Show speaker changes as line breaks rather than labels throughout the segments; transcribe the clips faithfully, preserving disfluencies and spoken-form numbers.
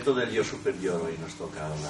concreto del yo superior hoy nos toca hablar.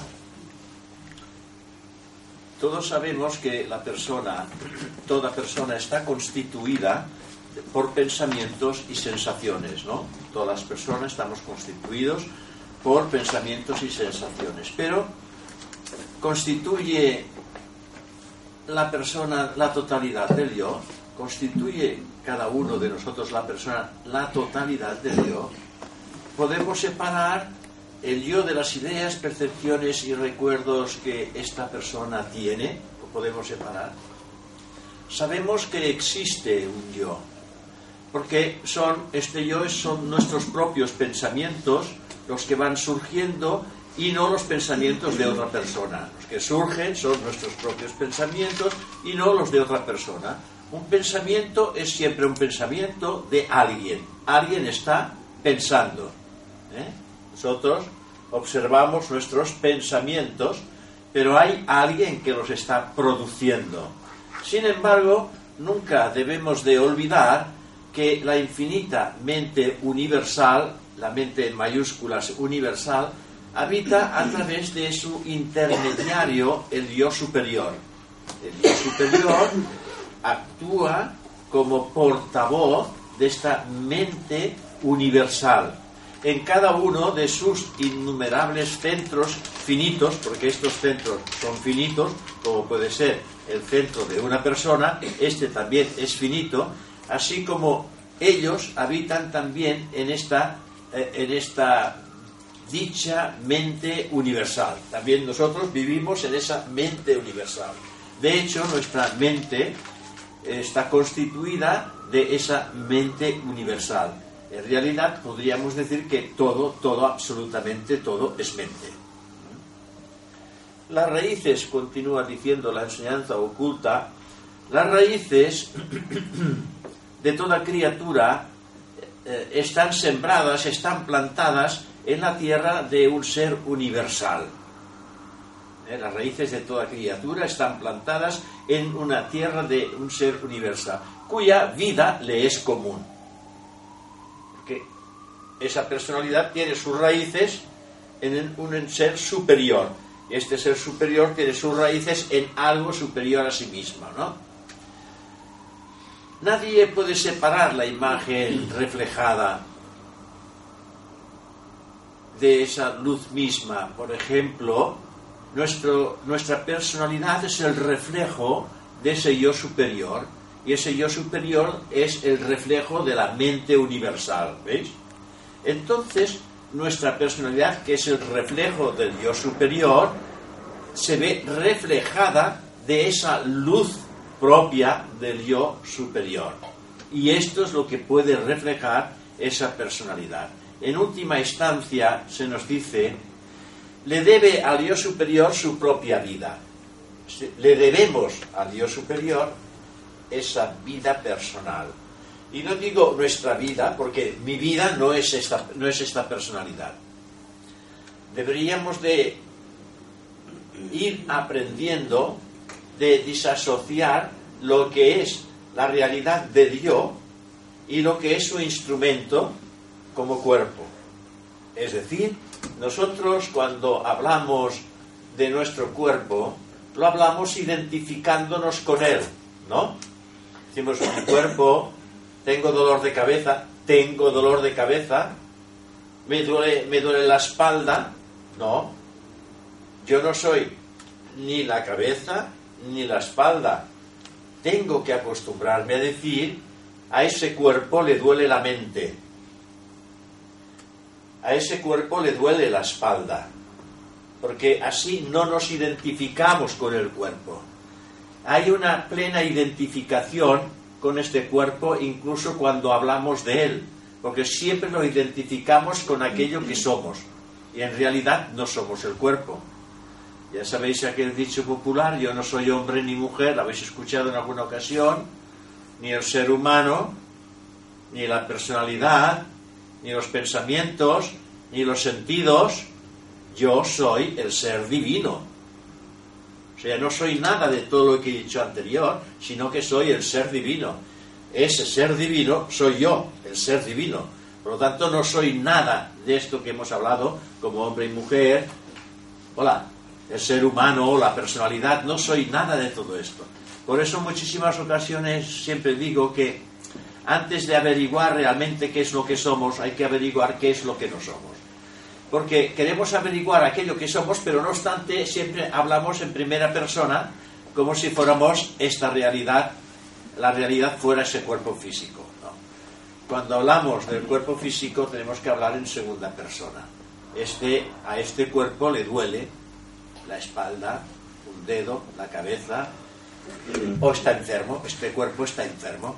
Todos sabemos que la persona, toda persona está constituida por pensamientos y sensaciones, ¿no? Todas las personas estamos constituidos por pensamientos y sensaciones, pero ¿constituye la persona la totalidad del yo? ¿Constituye cada uno de nosotros, la persona, la totalidad del yo? ¿Podemos separar el yo de las ideas, percepciones y recuerdos que esta persona tiene? ¿Lo podemos separar? Sabemos que existe un yo, porque son, este yo son nuestros propios pensamientos los que van surgiendo y no los pensamientos de otra persona. Los que surgen son nuestros propios pensamientos y no los de otra persona. Un pensamiento es siempre un pensamiento de alguien. Alguien está pensando. ¿Eh? Nosotros observamos nuestros pensamientos, pero hay alguien que los está produciendo. Sin embargo, nunca debemos de olvidar que la infinita mente universal, la mente en mayúsculas universal, habita a través de su intermediario, el yo superior. El yo superior actúa como portavoz de esta mente universal en cada uno de sus innumerables centros finitos, porque estos centros son finitos, como puede ser el centro de una persona, este también es finito, así como ellos habitan también en esta, eh, en esta dicha mente universal. También nosotros vivimos en esa mente universal. De hecho, nuestra mente está constituida de esa mente universal. En realidad podríamos decir que todo, todo, absolutamente todo es mente. Las raíces, continúa diciendo la enseñanza oculta, las raíces de toda criatura eh, están sembradas, están plantadas en la tierra de un ser universal. Eh, las raíces de toda criatura están plantadas en una tierra de un ser universal, cuya vida le es común. Porque esa personalidad tiene sus raíces en un ser superior. Y este ser superior tiene sus raíces en algo superior a sí mismo, ¿no? Nadie puede separar la imagen reflejada de esa luz misma. Por ejemplo, nuestro, nuestra personalidad es el reflejo de ese yo superior, y ese yo superior es el reflejo de la mente universal, ¿veis? Entonces, nuestra personalidad, que es el reflejo del yo superior, se ve reflejada de esa luz propia del yo superior. Y esto es lo que puede reflejar esa personalidad. En última instancia, se nos dice, le debe al yo superior su propia vida. Le debemos al yo superior esa vida personal. Y no digo nuestra vida, porque mi vida no es esta, no es esta personalidad. Deberíamos de ir aprendiendo de disasociar lo que es la realidad del yo y lo que es su instrumento como cuerpo. Es decir, nosotros cuando hablamos de nuestro cuerpo, lo hablamos identificándonos con él, ¿no? Decimos, mi cuerpo, tengo dolor de cabeza, tengo dolor de cabeza, me duele, me duele la espalda. No, yo no soy ni la cabeza ni la espalda. Tengo que acostumbrarme a decir, a ese cuerpo le duele la mente, a ese cuerpo le duele la espalda, porque así no nos identificamos con el cuerpo. Hay una plena identificación con este cuerpo incluso cuando hablamos de él, porque siempre nos identificamos con aquello que somos, y en realidad no somos el cuerpo. Ya sabéis aquel dicho popular, yo no soy hombre ni mujer, lo habéis escuchado en alguna ocasión, ni el ser humano, ni la personalidad, ni los pensamientos, ni los sentidos. Yo soy el ser divino. O sea, no soy nada de todo lo que he dicho anterior, sino que soy el ser divino. Ese ser divino soy yo, el ser divino. Por lo tanto, no soy nada de esto que hemos hablado como hombre y mujer. Hola, el ser humano o la personalidad, no soy nada de todo esto. Por eso en muchísimas ocasiones siempre digo que antes de averiguar realmente qué es lo que somos, hay que averiguar qué es lo que no somos. Porque queremos averiguar aquello que somos, pero no obstante siempre hablamos en primera persona como si fuéramos esta realidad, la realidad fuera ese cuerpo físico, ¿no? Cuando hablamos del cuerpo físico tenemos que hablar en segunda persona. Este, a este cuerpo le duele la espalda, un dedo, la cabeza, o está enfermo, este cuerpo está enfermo.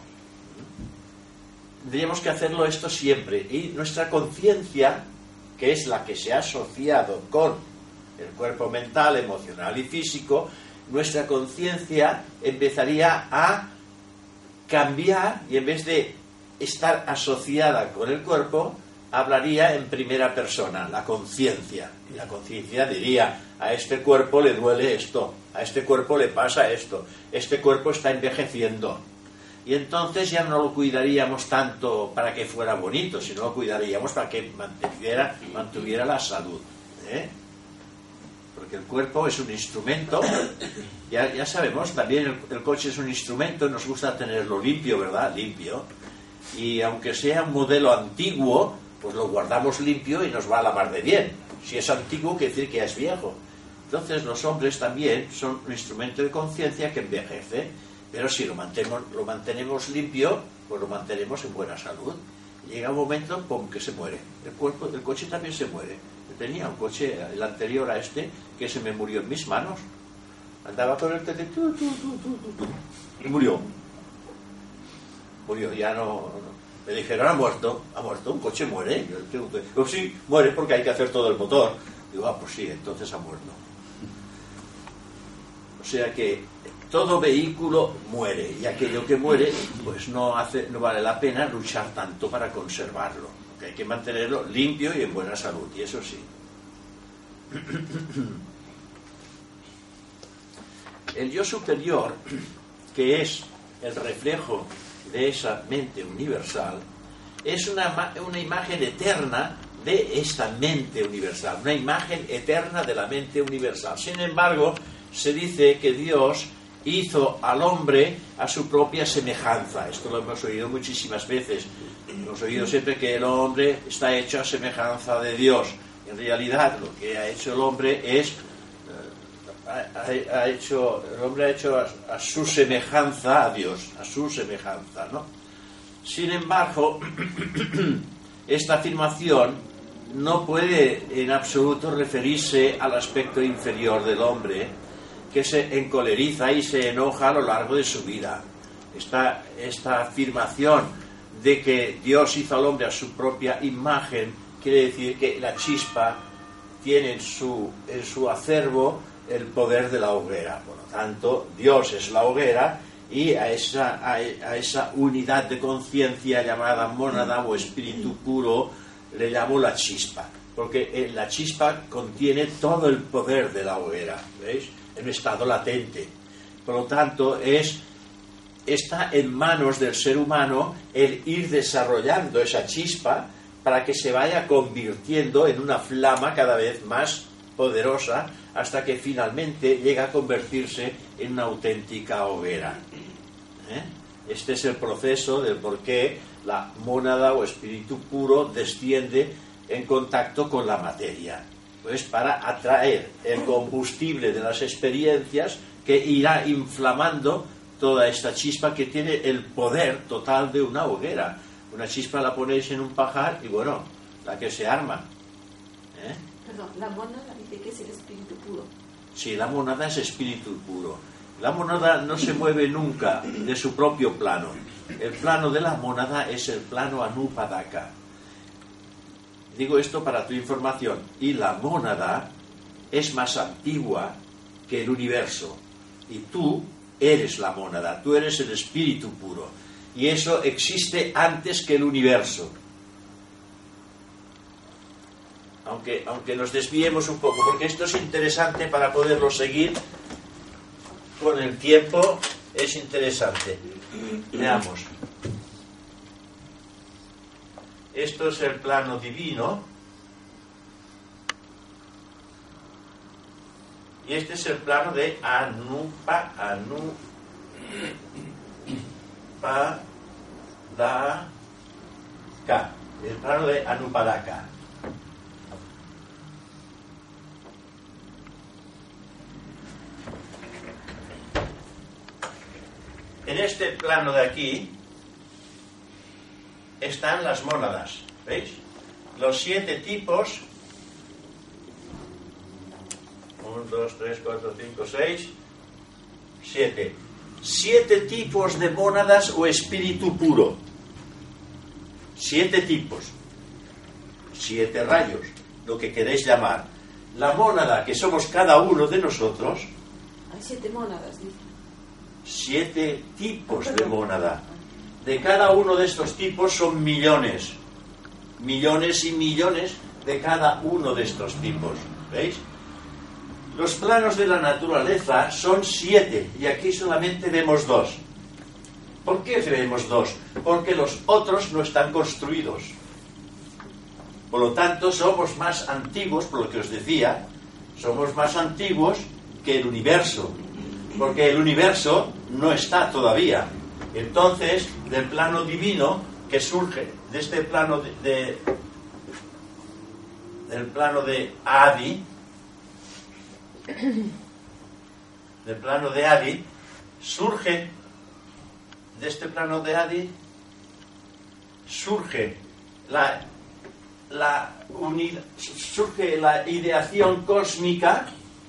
Tendríamos que hacerlo esto siempre, y nuestra conciencia, que es la que se ha asociado con el cuerpo mental, emocional y físico, nuestra conciencia empezaría a cambiar, y en vez de estar asociada con el cuerpo, hablaría en primera persona, la conciencia. Y la conciencia diría, a este cuerpo le duele esto, a este cuerpo le pasa esto, este cuerpo está envejeciendo. Y entonces ya no lo cuidaríamos tanto para que fuera bonito, sino lo cuidaríamos para que mantuviera, mantuviera la salud, ¿eh? Porque el cuerpo es un instrumento, ya, ya sabemos, también el, el coche es un instrumento, nos gusta tenerlo limpio, ¿verdad? Limpio. Y aunque sea un modelo antiguo, pues lo guardamos limpio y nos va a lavar de bien. Si es antiguo, quiere decir que ya es viejo. Entonces los hombres también son un instrumento de conciencia que envejece, pero si lo mantenemos, lo mantenemos limpio, pues lo mantenemos en buena salud. Llega un momento, pum, que se muere. El cuerpo, el coche también se muere. Yo tenía un coche, el anterior a este, que se me murió en mis manos. Andaba con el tete, tu, tu, tu, tu, tu, tu, y murió. Murió, ya no, no. Me dijeron, ha muerto, ha muerto, un coche muere. Yo pregunté, pues sí, muere porque hay que hacer todo el motor. Digo, ah, pues sí, entonces ha muerto. O sea que todo vehículo muere, y aquello que muere, pues no hace, no vale la pena luchar tanto para conservarlo. Que hay que mantenerlo limpio y en buena salud, y eso sí. El yo superior, que es el reflejo de esa mente universal, es una, una imagen eterna de esta mente universal, una imagen eterna de la mente universal. Sin embargo, se dice que Dios hizo al hombre a su propia semejanza. Esto lo hemos oído muchísimas veces. Hemos oído siempre que el hombre está hecho a semejanza de Dios. En realidad, lo que ha hecho el hombre es ha, ha hecho el hombre ha hecho a, a su semejanza a Dios, a su semejanza, ¿no? Sin embargo, esta afirmación no puede en absoluto referirse al aspecto inferior del hombre, que se encoleriza y se enoja a lo largo de su vida. Esta, esta afirmación de que Dios hizo al hombre a su propia imagen quiere decir que la chispa tiene en su, en su acervo el poder de la hoguera. Por lo tanto, Dios es la hoguera, y a esa, a, a esa unidad de conciencia llamada mónada o espíritu puro le llamo la chispa, porque la chispa contiene todo el poder de la hoguera, ¿veis? En estado latente. Por lo tanto, es, está en manos del ser humano el ir desarrollando esa chispa para que se vaya convirtiendo en una flama cada vez más poderosa, hasta que finalmente llega a convertirse en una auténtica hoguera. ¿Eh? Este es el proceso del por qué la mónada o espíritu puro desciende en contacto con la materia. Pues para atraer el combustible de las experiencias que irá inflamando toda esta chispa que tiene el poder total de una hoguera. Una chispa la ponéis en un pajar y bueno, la que se arma. ¿Eh?
Perdón, la mónada dice que es el espíritu puro.
Sí, la mónada es espíritu puro. La mónada no se mueve nunca de su propio plano. El plano de la mónada es el plano anupadaka. Digo esto para tu información. Y la mónada es más antigua que el universo. Y tú eres la mónada, tú eres el espíritu puro. Y eso existe antes que el universo. Aunque, aunque nos desviemos un poco, porque esto es interesante para poderlo seguir con el tiempo, es interesante. Veamos. esto es el plano divino, y este es el plano de Anupa, Anupadaka, el plano de Anupadaka. En este plano de aquí están las mónadas, ¿veis? Los siete tipos, uno, dos, tres, cuatro, cinco, seis, siete. Siete tipos de mónadas o espíritu puro. Siete tipos. Siete rayos, lo que queréis llamar. La mónada que somos cada uno de nosotros.
Hay siete mónadas, dice.
Siete tipos de mónada. De cada uno de estos tipos son millones. Millones y millones de cada uno de estos tipos. ¿Veis? Los planos de la naturaleza son siete y aquí solamente vemos dos. ¿Por qué vemos dos? Porque los otros no están construidos. Por lo tanto, somos más antiguos, por lo que os decía, somos más antiguos que el universo. Porque el universo no está todavía. Entonces, del plano divino que surge de este plano de, de del plano de Adi, del plano de Adi, surge de este plano de Adi, surge la la unidad, surge la ideación cósmica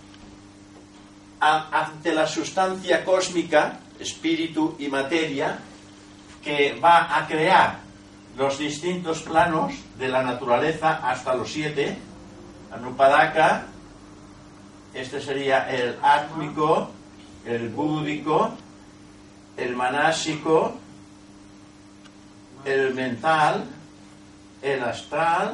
ante la sustancia cósmica, espíritu y materia, que va a crear los distintos planos de la naturaleza hasta los siete. Anupadaka, este sería el átmico, el búdico, el manásico, el mental, el astral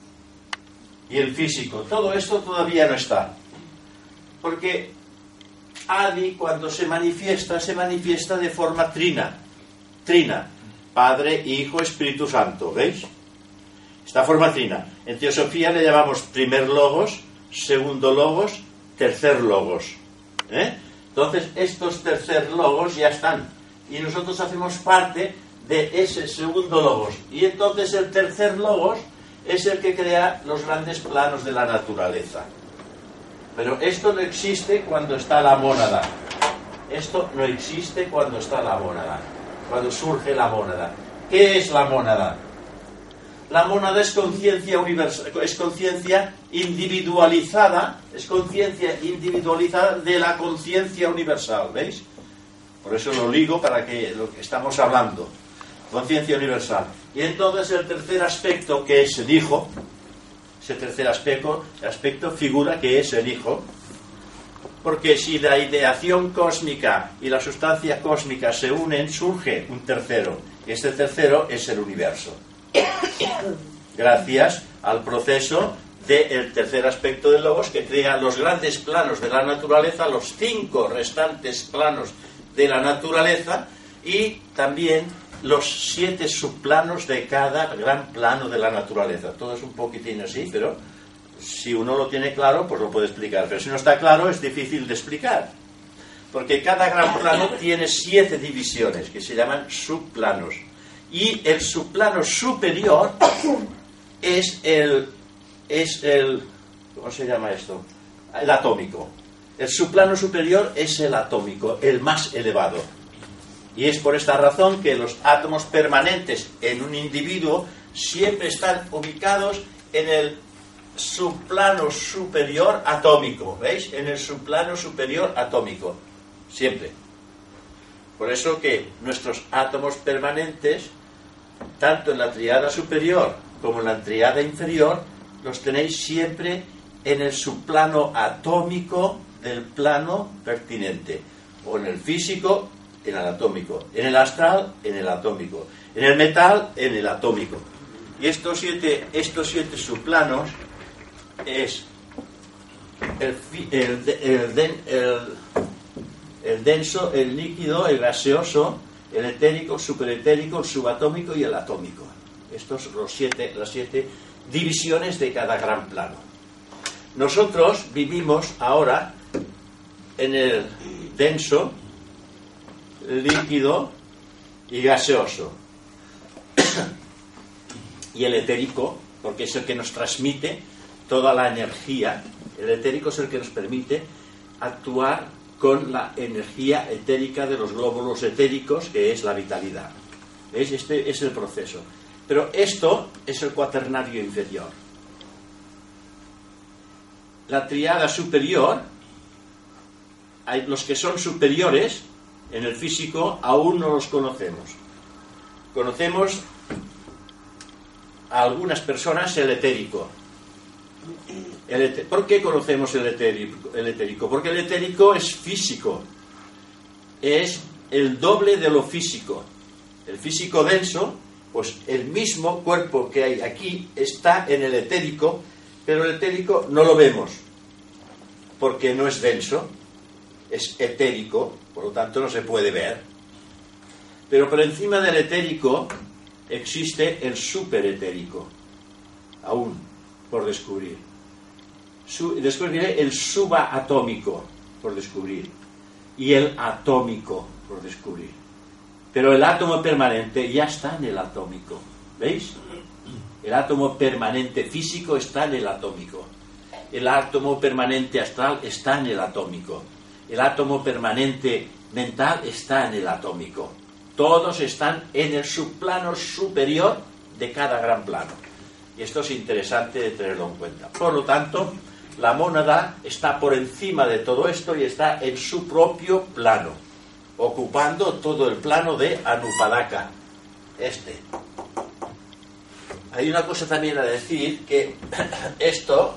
y el físico. Todo esto todavía no está, porque Adi, cuando se manifiesta, se manifiesta de forma trina. Trina. Padre, Hijo, Espíritu Santo. ¿Veis? Esta forma trina. En teosofía le llamamos primer logos, segundo logos, tercer logos. ¿Eh? Entonces, estos tercer logos ya están. Y nosotros hacemos parte de ese segundo logos. Y entonces el tercer logos es el que crea los grandes planos de la naturaleza. Pero esto no existe cuando está la mónada. Esto no existe cuando está la mónada. Cuando surge la mónada. ¿Qué es la mónada? La mónada es conciencia universal, es conciencia individualizada, es conciencia individualizada de la conciencia universal, ¿veis? Por eso lo ligo para que lo que estamos hablando. Conciencia universal. Y entonces el tercer aspecto, que es el Hijo, ese tercer aspecto, aspecto figura que es el Hijo, porque si la ideación cósmica y la sustancia cósmica se unen, surge un tercero. Este tercero es el universo. Gracias al proceso del tercer aspecto del Logos, que crea los grandes planos de la naturaleza, los cinco restantes planos de la naturaleza, y también los siete subplanos de cada gran plano de la naturaleza. Todo es un poquitín así, pero si uno lo tiene claro, pues lo puede explicar. Pero si no está claro, es difícil de explicar. Porque cada gran plano tiene siete divisiones, que se llaman subplanos. Y el subplano superior es el, es el, ¿cómo se llama esto? El atómico. El subplano superior es el atómico, el más elevado. Y es por esta razón que los átomos permanentes en un individuo siempre están ubicados en el subplano superior atómico. ¿Veis? En el subplano superior atómico. Siempre. Por eso que nuestros átomos permanentes, tanto en la tríada superior como en la tríada inferior, los tenéis siempre en el subplano atómico del plano pertinente. O en el físico, en el atómico. En el astral, en el atómico. En el metal, en el atómico. Y estos siete, estos siete subplanos es el, el, el, el, el, el denso, el líquido, el gaseoso, el etérico, el superetérico, el subatómico y el atómico. Estos son los siete, las siete divisiones de cada gran plano. Nosotros vivimos ahora en el denso, líquido y gaseoso. Y el etérico, porque es el que nos transmite toda la energía. El etérico es el que nos permite actuar con la energía etérica de los glóbulos etéricos, que es la vitalidad. ¿Veis? Este es el proceso. Pero esto es el cuaternario inferior. La tríada superior, hay los que son superiores en el físico aún no los conocemos. Conocemos a algunas personas el etérico. El eter... ¿Por qué conocemos el etérico? el etérico? Porque el etérico es físico, es el doble de lo físico. El físico denso, pues el mismo cuerpo que hay aquí está en el etérico, pero el etérico no lo vemos, porque no es denso, es etérico, por lo tanto no se puede ver. Pero por encima del etérico existe el superetérico, aún por descubrir. Su, después viene el subatómico por descubrir y el atómico por descubrir. Pero el átomo permanente ya está en el atómico. ¿Veis? El átomo permanente físico está en el atómico. El átomo permanente astral está en el atómico. El átomo permanente mental está en el atómico. Todos están en el subplano superior de cada gran plano. Y esto es interesante de tenerlo en cuenta. Por lo tanto, la mónada está por encima de todo esto y está en su propio plano, ocupando todo el plano de Anupadaka. Este. Hay una cosa también a decir, que esto,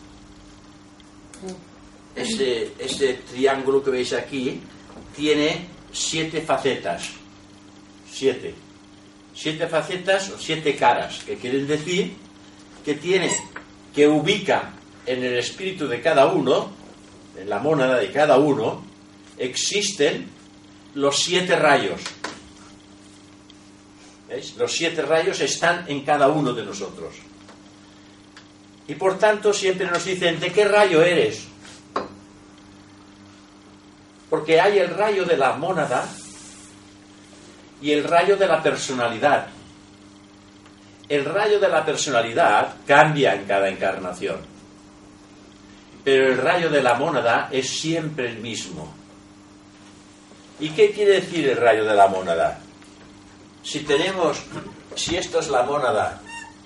ese, ese triángulo que veis aquí, tiene siete facetas. Siete. Siete facetas o siete caras, que quieren decir que tiene, que ubica en el espíritu de cada uno, en la mónada de cada uno, existen los siete rayos. ¿Veis? Los siete rayos están en cada uno de nosotros. Y por tanto siempre nos dicen, ¿de qué rayo eres? Porque hay el rayo de la mónada y el rayo de la personalidad. El rayo de la personalidad cambia en cada encarnación, pero el rayo de la mónada es siempre el mismo. ¿Y qué quiere decir el rayo de la mónada? Si tenemos, si esto es la mónada,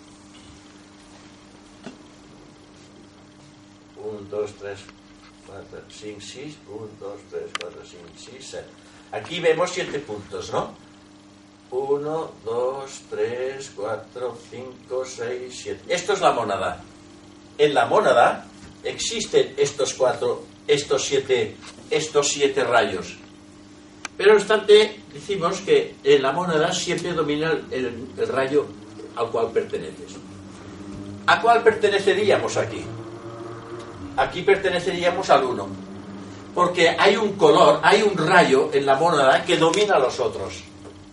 uno, dos, tres, cuatro, cinco, seis, uno, dos, tres, cuatro, cinco, seis, siete. Aquí vemos siete puntos, ¿no? uno, dos, tres, cuatro, cinco, seis, siete. Esto es la mónada. En la mónada existen estos cuatro, estos siete, estos siete rayos. Pero no obstante, decimos que en la mónada siempre domina el, el rayo al cual perteneces. ¿A cuál perteneceríamos aquí? Aquí perteneceríamos al uno. Porque hay un color, hay un rayo en la mónada que domina a los otros.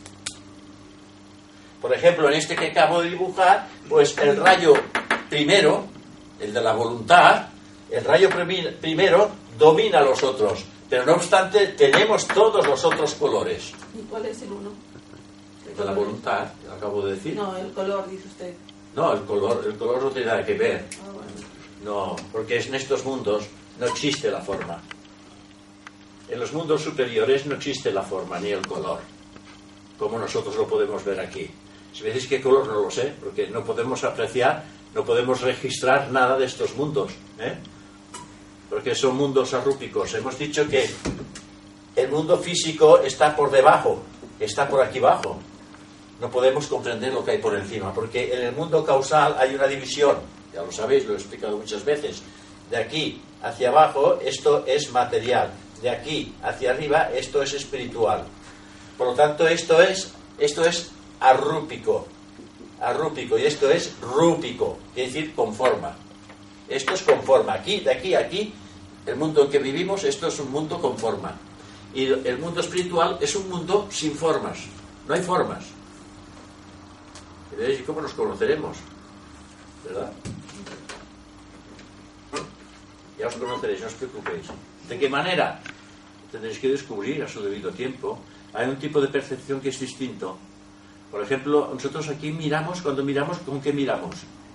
Por ejemplo, en este que acabo de dibujar, pues el rayo primero, el de la voluntad, el rayo primero domina a los otros. Pero no obstante, tenemos todos los otros colores.
¿Y cuál es el uno?
El de la voluntad, lo acabo de decir.
No, el color, dice usted.
No, el color, el color no tiene nada que ver.
Ah, bueno.
No, porque en estos mundos no existe la forma. En los mundos superiores no existe la forma ni el color, como nosotros lo podemos ver aquí. Si me decís qué color, no lo sé, porque no podemos apreciar, no podemos registrar nada de estos mundos, ¿eh? Porque son mundos arrúpicos. Hemos dicho que el mundo físico está por debajo, está por aquí abajo. No podemos comprender lo que hay por encima, porque en el mundo causal hay una división, ya lo sabéis, lo he explicado muchas veces. De aquí hacia abajo esto es material, de aquí hacia arriba esto es espiritual. Por lo tanto, esto es, esto es arrúpico, arrúpico, y esto es rúpico, quiere decir con forma. Esto es con forma. Aquí, de aquí a aquí, el mundo en que vivimos, esto es un mundo con forma. Y el mundo espiritual es un mundo sin formas. No hay formas. ¿Y cómo nos conoceremos? ¿Verdad? Ya os conoceréis, no os preocupéis. ¿De qué manera? Tendréis que descubrir a su debido tiempo. Hay un tipo de percepción que es distinto. Por ejemplo, nosotros aquí miramos, cuando miramos, ¿con qué miramos?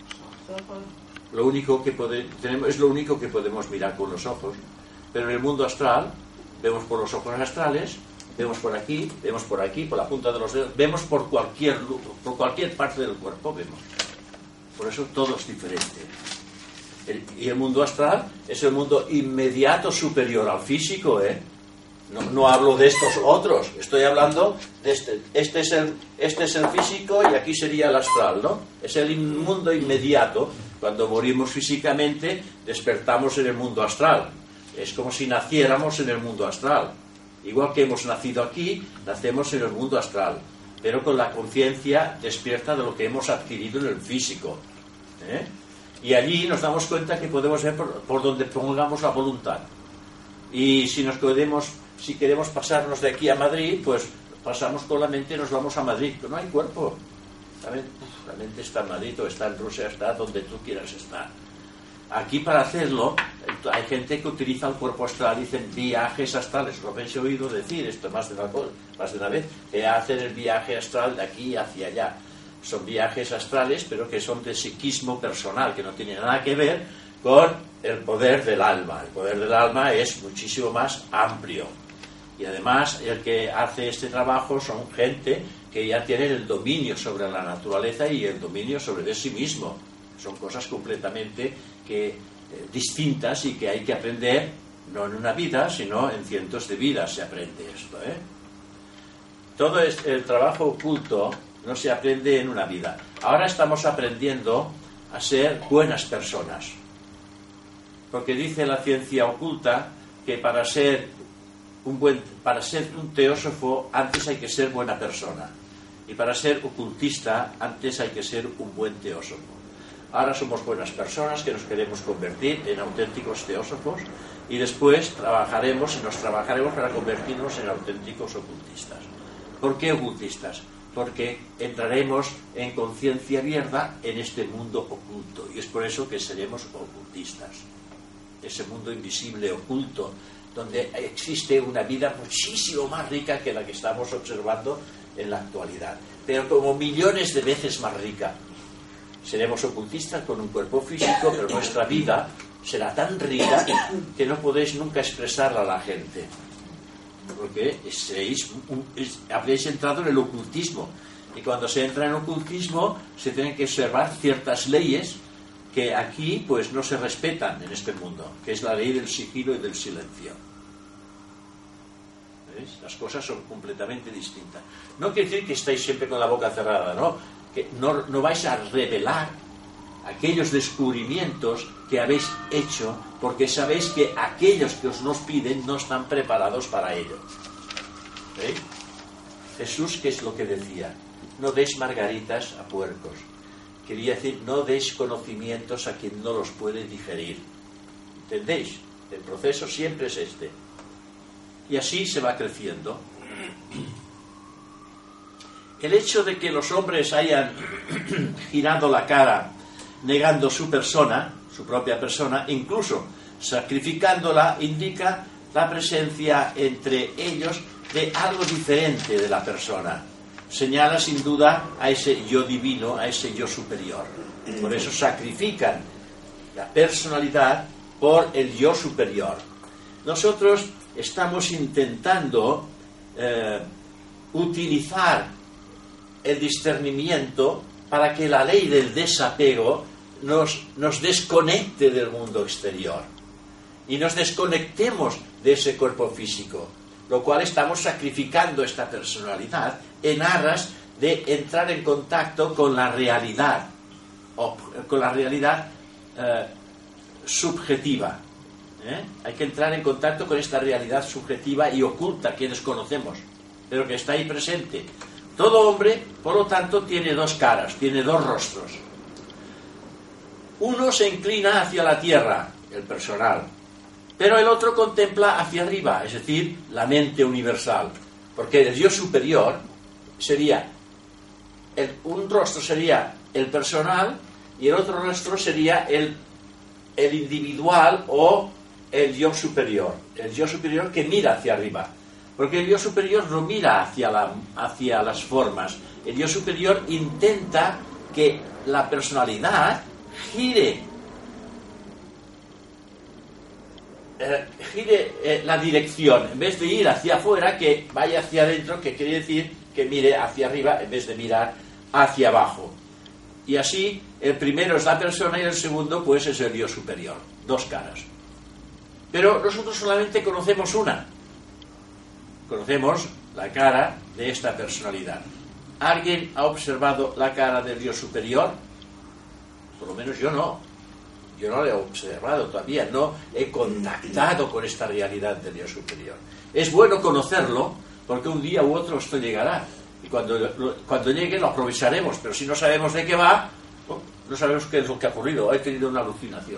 Lo único que pode, tenemos, es lo único que podemos mirar con los ojos. Pero en el mundo astral, vemos por los ojos astrales, vemos por aquí, vemos por aquí, por la punta de los dedos, vemos por cualquier, por cualquier parte del cuerpo, vemos. Por eso todo es diferente. El, y el mundo astral es el mundo inmediato superior al físico, ¿eh? No, no hablo de estos otros, estoy hablando de este. Este es el, este es el físico y aquí sería el astral, ¿no? Es el mundo inmediato. Cuando morimos físicamente, despertamos en el mundo astral. Es como si naciéramos en el mundo astral. Igual que hemos nacido aquí, nacemos en el mundo astral, pero con la conciencia despierta de lo que hemos adquirido en el físico, ¿eh? Y allí nos damos cuenta que podemos ver por, por donde pongamos la voluntad. Y si nos queremos, si queremos pasarnos de aquí a Madrid, pues pasamos con la mente y nos vamos a Madrid. No hay cuerpo. La mente, la mente está en Madrid o está en Rusia, está donde tú quieras estar. Aquí, para hacerlo, hay gente que utiliza el cuerpo astral, dicen viajes astrales. Lo habéis oído decir esto más de una, más de una vez, que hacen el viaje astral de aquí hacia allá. Son viajes astrales, pero que son de psiquismo personal, que no tienen nada que ver con el poder del alma. El poder del alma es muchísimo más amplio. Y además, el que hace este trabajo son gente que ya tienen el dominio sobre la naturaleza y el dominio sobre de sí mismo. Son cosas completamente que, eh, distintas y que hay que aprender, no en una vida, sino en cientos de vidas se aprende esto, ¿eh? Todo este, el trabajo oculto no se aprende en una vida. Ahora estamos aprendiendo a ser buenas personas. Porque dice la ciencia oculta que para ser un buen, para ser un teósofo antes hay que ser buena persona. Y para ser ocultista antes hay que ser un buen teósofo. Ahora somos buenas personas que nos queremos convertir en auténticos teósofos y después trabajaremos y nos trabajaremos para convertirnos en auténticos ocultistas. ¿Por qué ocultistas? Porque entraremos en conciencia abierta en este mundo oculto y es por eso que seremos ocultistas. Ese mundo invisible, oculto, donde existe una vida muchísimo más rica que la que estamos observando en la actualidad, pero como millones de veces más rica. Seremos ocultistas con un cuerpo físico, pero nuestra vida será tan rica que no podéis nunca expresarla a la gente. Porque seréis, habréis entrado en el ocultismo. Y cuando se entra en el ocultismo, se tienen que observar ciertas leyes que aquí pues no se respetan en este mundo, que es la ley del sigilo y del silencio. ¿Veis? Las cosas son completamente distintas. No quiere decir que estáis siempre con la boca cerrada, ¿no? Que no, no vais a revelar aquellos descubrimientos que habéis hecho, porque sabéis que aquellos que os los piden no están preparados para ello. ¿Veis? Jesús, ¿qué es lo que decía? No deis margaritas a puercos. Quería decir, no deis conocimientos a quien no los puede digerir. ¿Entendéis? El proceso siempre es este. Y así se va creciendo. El hecho de que los hombres hayan girado la cara negando su persona, su propia persona, incluso sacrificándola, indica la presencia entre ellos de algo diferente de la persona. Señala sin duda a ese yo divino, a ese yo superior. Por eso sacrifican la personalidad por el yo superior. Nosotros estamos intentando eh, utilizar el discernimiento para que la ley del desapego nos, nos desconecte del mundo exterior y nos desconectemos de ese cuerpo físico, lo cual estamos sacrificando esta personalidad en aras de entrar en contacto con la realidad, o con la realidad eh, subjetiva. ¿eh? Hay que entrar en contacto con esta realidad subjetiva y oculta que desconocemos, pero que está ahí presente. Todo hombre, por lo tanto, tiene dos caras, tiene dos rostros. Uno se inclina hacia la tierra, el personal, pero el otro contempla hacia arriba, es decir, la mente universal. Porque el yo superior sería el, un rostro sería el personal y el otro rostro sería el, el individual o el yo superior, el yo superior que mira hacia arriba, porque el yo superior no mira hacia, la, hacia las formas, el yo superior intenta que la personalidad gire, eh, gire eh, la dirección, en vez de ir hacia afuera, que vaya hacia adentro, que quiere decir que mire hacia arriba en vez de mirar hacia abajo. Y así, el primero es la persona y el segundo pues es el yo superior, dos caras. Pero nosotros solamente conocemos una. Conocemos la cara de esta personalidad. ¿Alguien ha observado la cara del yo superior? Por lo menos yo no. Yo no la he observado todavía. No he contactado con esta realidad del yo superior. Es bueno conocerlo porque un día u otro esto llegará. Y cuando, cuando llegue lo aprovecharemos. Pero si no sabemos de qué va, no, no sabemos qué es lo que ha ocurrido. He tenido una alucinación.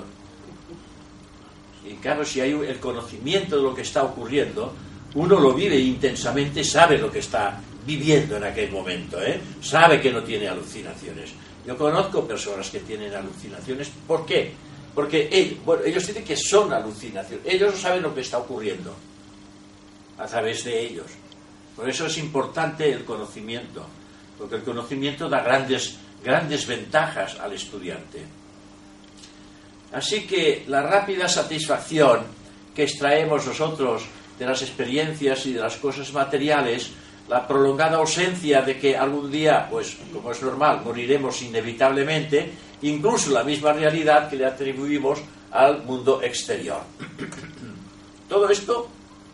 Y claro, si hay el conocimiento de lo que está ocurriendo, uno lo vive intensamente, sabe lo que está viviendo en aquel momento, ¿eh? Sabe que no tiene alucinaciones. Yo conozco personas que tienen alucinaciones. ¿Por qué? Porque ellos, bueno, ellos dicen que son alucinaciones. Ellos no saben lo que está ocurriendo a través de ellos. Por eso es importante el conocimiento, porque el conocimiento da grandes, grandes ventajas al estudiante. Así que la rápida satisfacción que extraemos nosotros de las experiencias y de las cosas materiales, la prolongada ausencia de que algún día, pues como es normal, moriremos inevitablemente, incluso la misma realidad que le atribuimos al mundo exterior. Todo esto,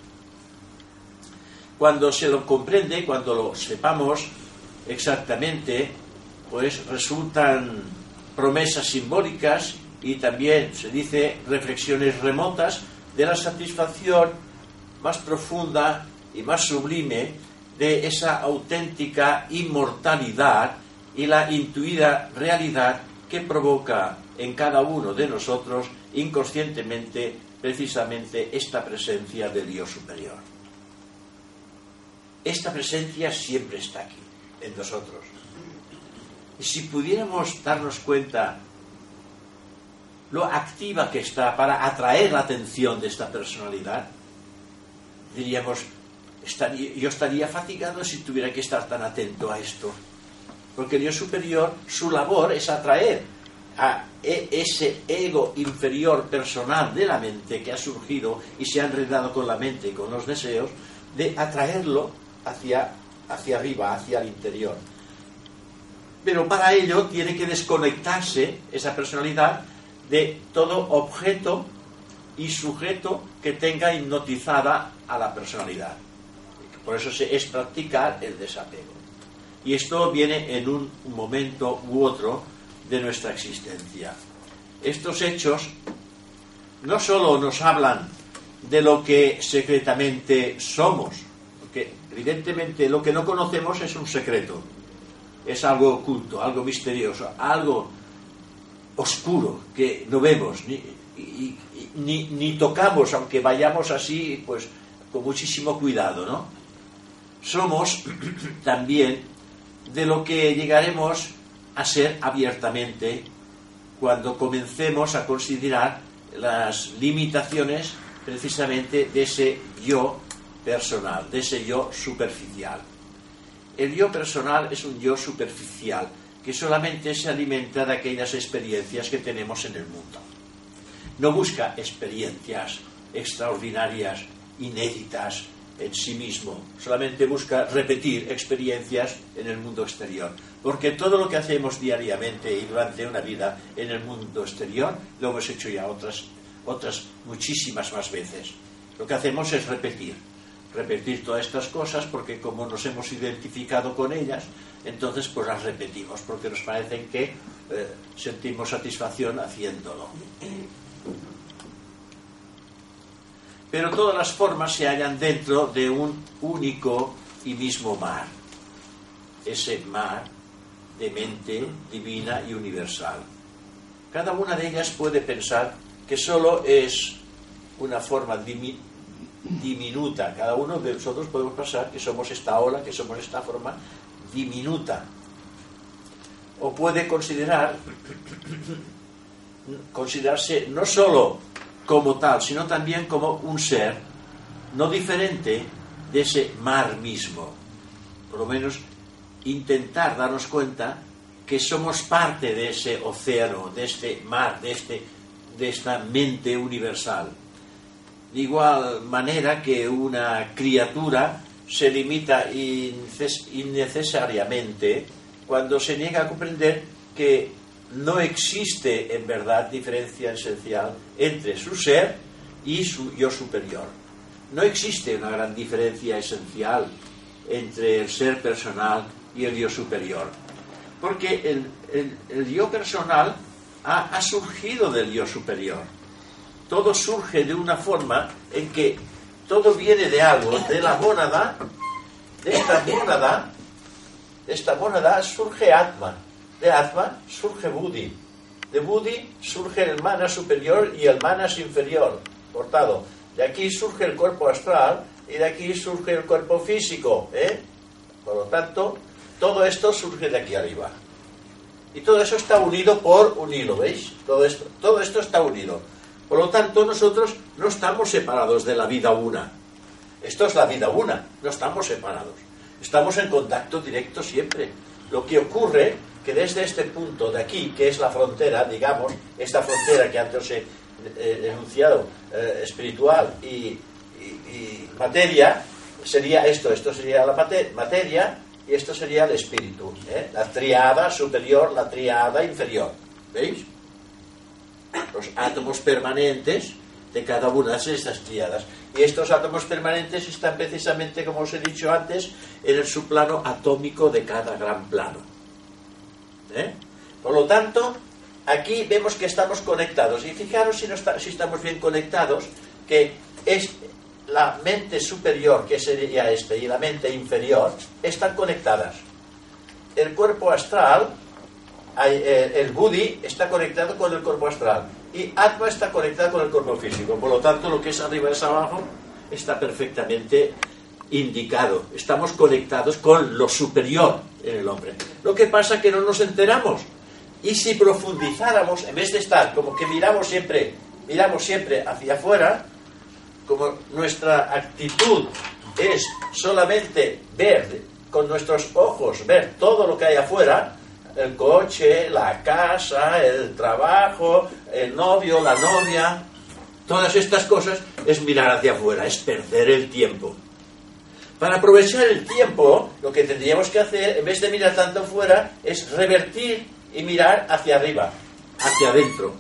cuando se lo comprende, cuando lo sepamos exactamente, pues resultan promesas simbólicas y también se dice reflexiones remotas de la satisfacción más profunda y más sublime de esa auténtica inmortalidad y la intuida realidad que provoca en cada uno de nosotros inconscientemente precisamente esta presencia del Dios superior. Esta presencia siempre está aquí, en nosotros. Y si pudiéramos darnos cuenta lo activa que está para atraer la atención de esta personalidad, diríamos, estaría, yo estaría fatigado si tuviera que estar tan atento a esto. Porque el yo superior, su labor es atraer a ese ego inferior personal de la mente que ha surgido y se ha enredado con la mente y con los deseos, de atraerlo hacia, hacia arriba, hacia el interior. Pero para ello tiene que desconectarse esa personalidad de todo objeto y sujeto que tenga hipnotizada a la personalidad. Por eso es practicar el desapego. Y esto viene en un momento u otro de nuestra existencia. Estos hechos no solo nos hablan de lo que secretamente somos, porque evidentemente lo que no conocemos es un secreto, es algo oculto, algo misterioso, algo oscuro que no vemos ni, y, ni, ni tocamos, aunque vayamos así pues con muchísimo cuidado, ¿no? Somos también de lo que llegaremos a ser abiertamente cuando comencemos a considerar las limitaciones precisamente de ese yo personal, de ese yo superficial. El yo personal es un yo superficial que solamente se alimenta de aquellas experiencias que tenemos en el mundo. No busca experiencias extraordinarias, inéditas en sí mismo, solamente busca repetir experiencias en el mundo exterior, porque todo lo que hacemos diariamente y durante una vida en el mundo exterior lo hemos hecho ya otras, otras muchísimas más veces. Lo que hacemos es repetir, repetir todas estas cosas porque como nos hemos identificado con ellas, entonces pues las repetimos porque nos parecen que eh, sentimos satisfacción haciéndolo. Pero todas las formas se hallan dentro de un único y mismo mar. Ese mar de mente divina y universal. Cada una de ellas puede pensar que solo es una forma dimi- diminuta. Cada uno de nosotros podemos pensar que somos esta ola, que somos esta forma diminuta o puede considerar considerarse no solo como tal, sino también como un ser no diferente de ese mar mismo. Por lo menos intentar darnos cuenta que somos parte de ese océano, de este mar, de, este, de esta mente universal. De igual manera que una criatura se limita innecesariamente cuando se niega a comprender que no existe en verdad diferencia esencial entre su ser y su yo superior. No existe una gran diferencia esencial entre el ser personal y el yo superior, porque el, el, el yo personal ha, ha surgido del yo superior. Todo surge de una forma en que todo viene de algo, de la mónada, de esta mónada, de esta mónada surge Atman, de Atman surge Buddhi, de Buddhi surge el mana superior y el manas inferior, cortado. De aquí surge el cuerpo astral y de aquí surge el cuerpo físico, ¿eh? Por lo tanto, todo esto surge de aquí arriba. Y todo eso está unido por un hilo, ¿veis? Todo esto, todo esto está unido. Por lo tanto, nosotros no estamos separados de la vida una. Esto es la vida una, no estamos separados. Estamos en contacto directo siempre. Lo que ocurre que desde este punto de aquí, que es la frontera, digamos, esta frontera que antes he eh, enunciado, eh, espiritual y, y, y materia, sería esto, esto sería la materia y esto sería el espíritu, ¿eh? La triada superior, la triada inferior, ¿veis? Los átomos permanentes de cada una de estas triadas. Y estos átomos permanentes están precisamente, como os he dicho antes, en el subplano atómico de cada gran plano, ¿eh? Por lo tanto, aquí vemos que estamos conectados. Y fijaros si, no está, si estamos bien conectados, que es la mente superior, que sería este, y la mente inferior, están conectadas. El cuerpo astral, el Buddhi, está conectado con el cuerpo astral. Y Atma está conectado con el cuerpo físico. Por lo tanto, lo que es arriba es abajo está perfectamente indicado. Estamos conectados con lo superior en el hombre. Lo que pasa es que no nos enteramos. Y si profundizáramos, en vez de estar como que miramos siempre, miramos siempre hacia afuera, como nuestra actitud es solamente ver con nuestros ojos, ver todo lo que hay afuera, el coche, la casa, el trabajo, el novio, la novia, todas estas cosas, es mirar hacia afuera, es perder el tiempo. Para aprovechar el tiempo, lo que tendríamos que hacer, en vez de mirar tanto afuera, es revertir y mirar hacia arriba, hacia adentro.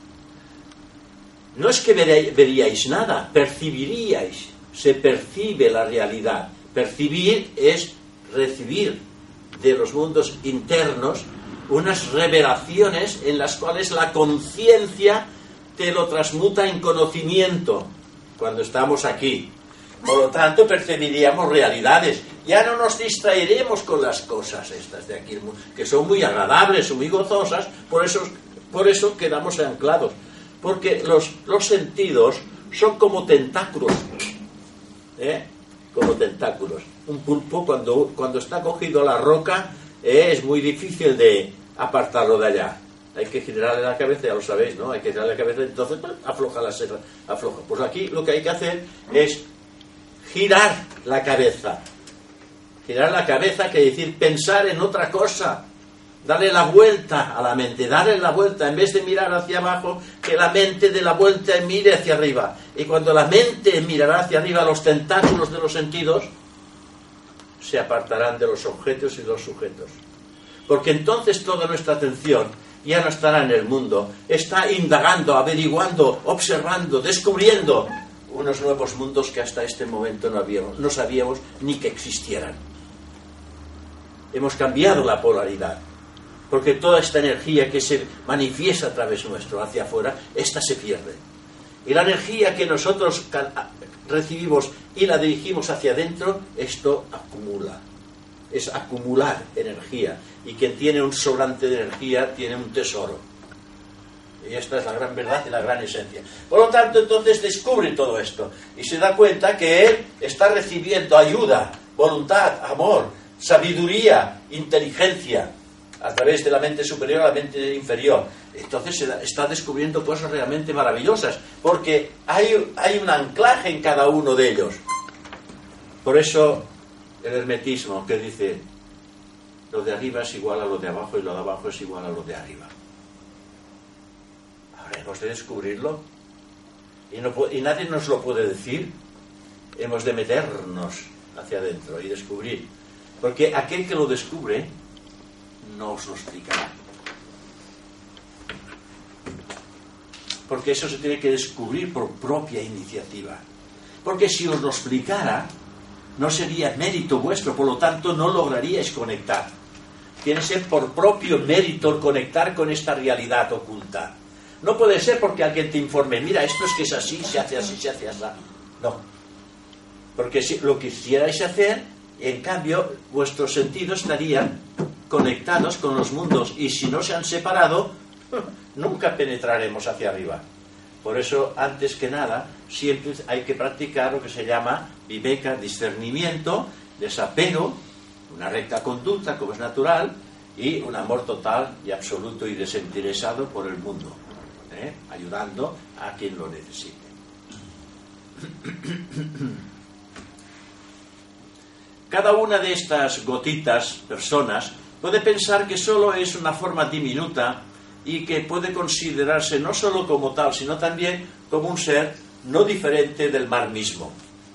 No es que veríais nada, percibiríais, se percibe la realidad. Percibir es recibir de los mundos internos unas revelaciones en las cuales la conciencia te lo transmuta en conocimiento cuando estamos aquí. Por lo tanto, percibiríamos realidades. Ya no nos distraeremos con las cosas estas de aquí, que son muy agradables, muy gozosas, por eso, por eso quedamos anclados. Porque los, los sentidos son como tentáculos, ¿eh? Como tentáculos. Un pulpo cuando, cuando está cogido a la roca eh, es muy difícil de apartarlo de allá. Hay que girarle la cabeza, ya lo sabéis, ¿no? Hay que girarle la cabeza, entonces afloja la serra, afloja. Pues aquí lo que hay que hacer es girar la cabeza. Girar la cabeza quiere decir pensar en otra cosa. Darle la vuelta a la mente, darle la vuelta, en vez de mirar hacia abajo, que la mente dé la vuelta y mire hacia arriba. Y cuando la mente mirará hacia arriba, los tentáculos de los sentidos se apartarán de los objetos y los sujetos. Porque entonces toda nuestra atención ya no estará en el mundo, está indagando, averiguando, observando, descubriendo unos nuevos mundos que hasta este momento no habíamos, no sabíamos ni que existieran. Hemos cambiado la polaridad. Porque toda esta energía que se manifiesta a través nuestro hacia afuera, esta se pierde. Y la energía que nosotros recibimos y la dirigimos hacia adentro, esto acumula. Es acumular energía. Y quien tiene un sobrante de energía tiene un tesoro. Y esta es la gran verdad y la gran esencia. Por lo tanto, entonces descubre todo esto. Y se da cuenta que él está recibiendo ayuda, voluntad, amor, sabiduría, inteligencia, a través de la mente superior a la mente inferior. Entonces se da, está descubriendo cosas realmente maravillosas, porque hay, hay un anclaje en cada uno de ellos. Por eso el hermetismo, que dice, lo de arriba es igual a lo de abajo y lo de abajo es igual a lo de arriba. Ahora hemos de descubrirlo y, no, y nadie nos lo puede decir. Hemos de meternos hacia adentro y descubrir, porque aquel que lo descubre no os lo explicará, porque eso se tiene que descubrir por propia iniciativa, porque si os lo explicara no sería mérito vuestro, por lo tanto no lograríais conectar. Tiene que ser por propio mérito el conectar con esta realidad oculta. No puede ser porque alguien te informe, mira, esto es que es así, se hace así, se hace así. No, porque si lo quisierais hacer, en cambio vuestros sentidos estarían conectados con los mundos, y si no se han separado, nunca penetraremos hacia arriba. Por eso, antes que nada, siempre hay que practicar lo que se llama viveka, discernimiento, desapego, una recta conducta, como es natural, y un amor total y absoluto y desinteresado por el mundo, ¿eh? ayudando a quien lo necesite. Cada una de estas gotitas, personas, puede pensar que solo es una forma diminuta y que puede considerarse no solo como tal, sino también como un ser no diferente del mar mismo.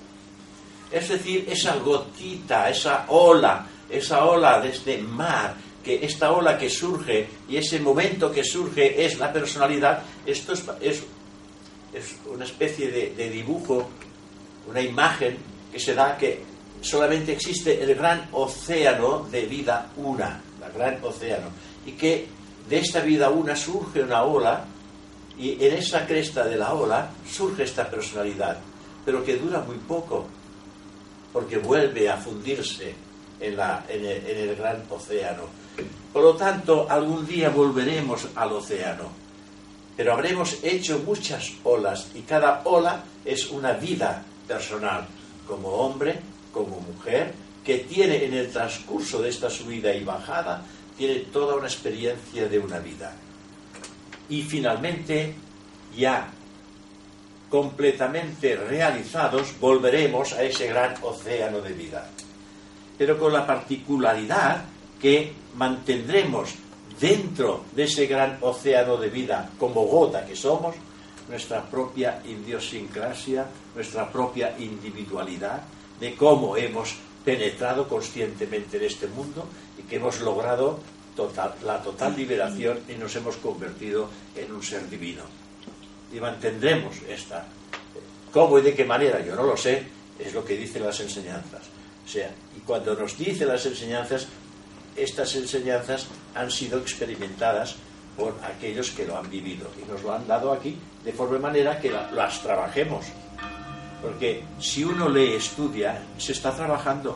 Es decir, esa gotita, esa ola, esa ola de este mar, que esta ola que surge y ese momento que surge es la personalidad. Esto es, es, es una especie de, de dibujo, una imagen que se da que solamente existe el gran océano de vida una, el gran océano, y que de esta vida una surge una ola, y en esa cresta de la ola surge esta personalidad, pero que dura muy poco, porque vuelve a fundirse en, la, en, el, en el gran océano. Por lo tanto, algún día volveremos al océano, pero habremos hecho muchas olas, y cada ola es una vida personal, como hombre, como mujer, que tiene en el transcurso de esta subida y bajada, tiene toda una experiencia de una vida. Y finalmente, ya completamente realizados, volveremos a ese gran océano de vida. Pero con la particularidad que mantendremos dentro de ese gran océano de vida, como gota que somos, nuestra propia idiosincrasia, nuestra propia individualidad, de cómo hemos penetrado conscientemente en este mundo y que hemos logrado total, la total liberación y nos hemos convertido en un ser divino. Y mantendremos esta. ¿Cómo y de qué manera? Yo no lo sé, es lo que dicen las enseñanzas. O sea, y cuando nos dicen las enseñanzas, estas enseñanzas han sido experimentadas por aquellos que lo han vivido y nos lo han dado aquí de forma manera que la, las trabajemos. Porque si uno lee, estudia, se está trabajando.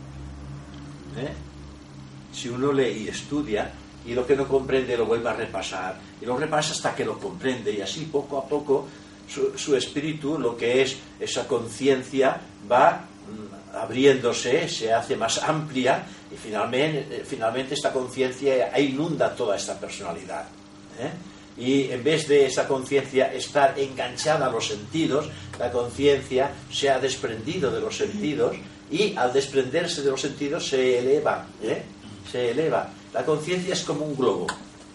¿Eh? Si uno lee y estudia, y lo que no comprende lo vuelve a repasar, y lo repasa hasta que lo comprende, y así poco a poco su, su espíritu, lo que es esa conciencia, va mm, abriéndose, se hace más amplia, y finalmente, finalmente esta conciencia inunda toda esta personalidad. ¿Eh? Y en vez de esa conciencia estar enganchada a los sentidos, la conciencia se ha desprendido de los sentidos, y al desprenderse de los sentidos se eleva, ¿eh? se eleva. La conciencia es como un globo,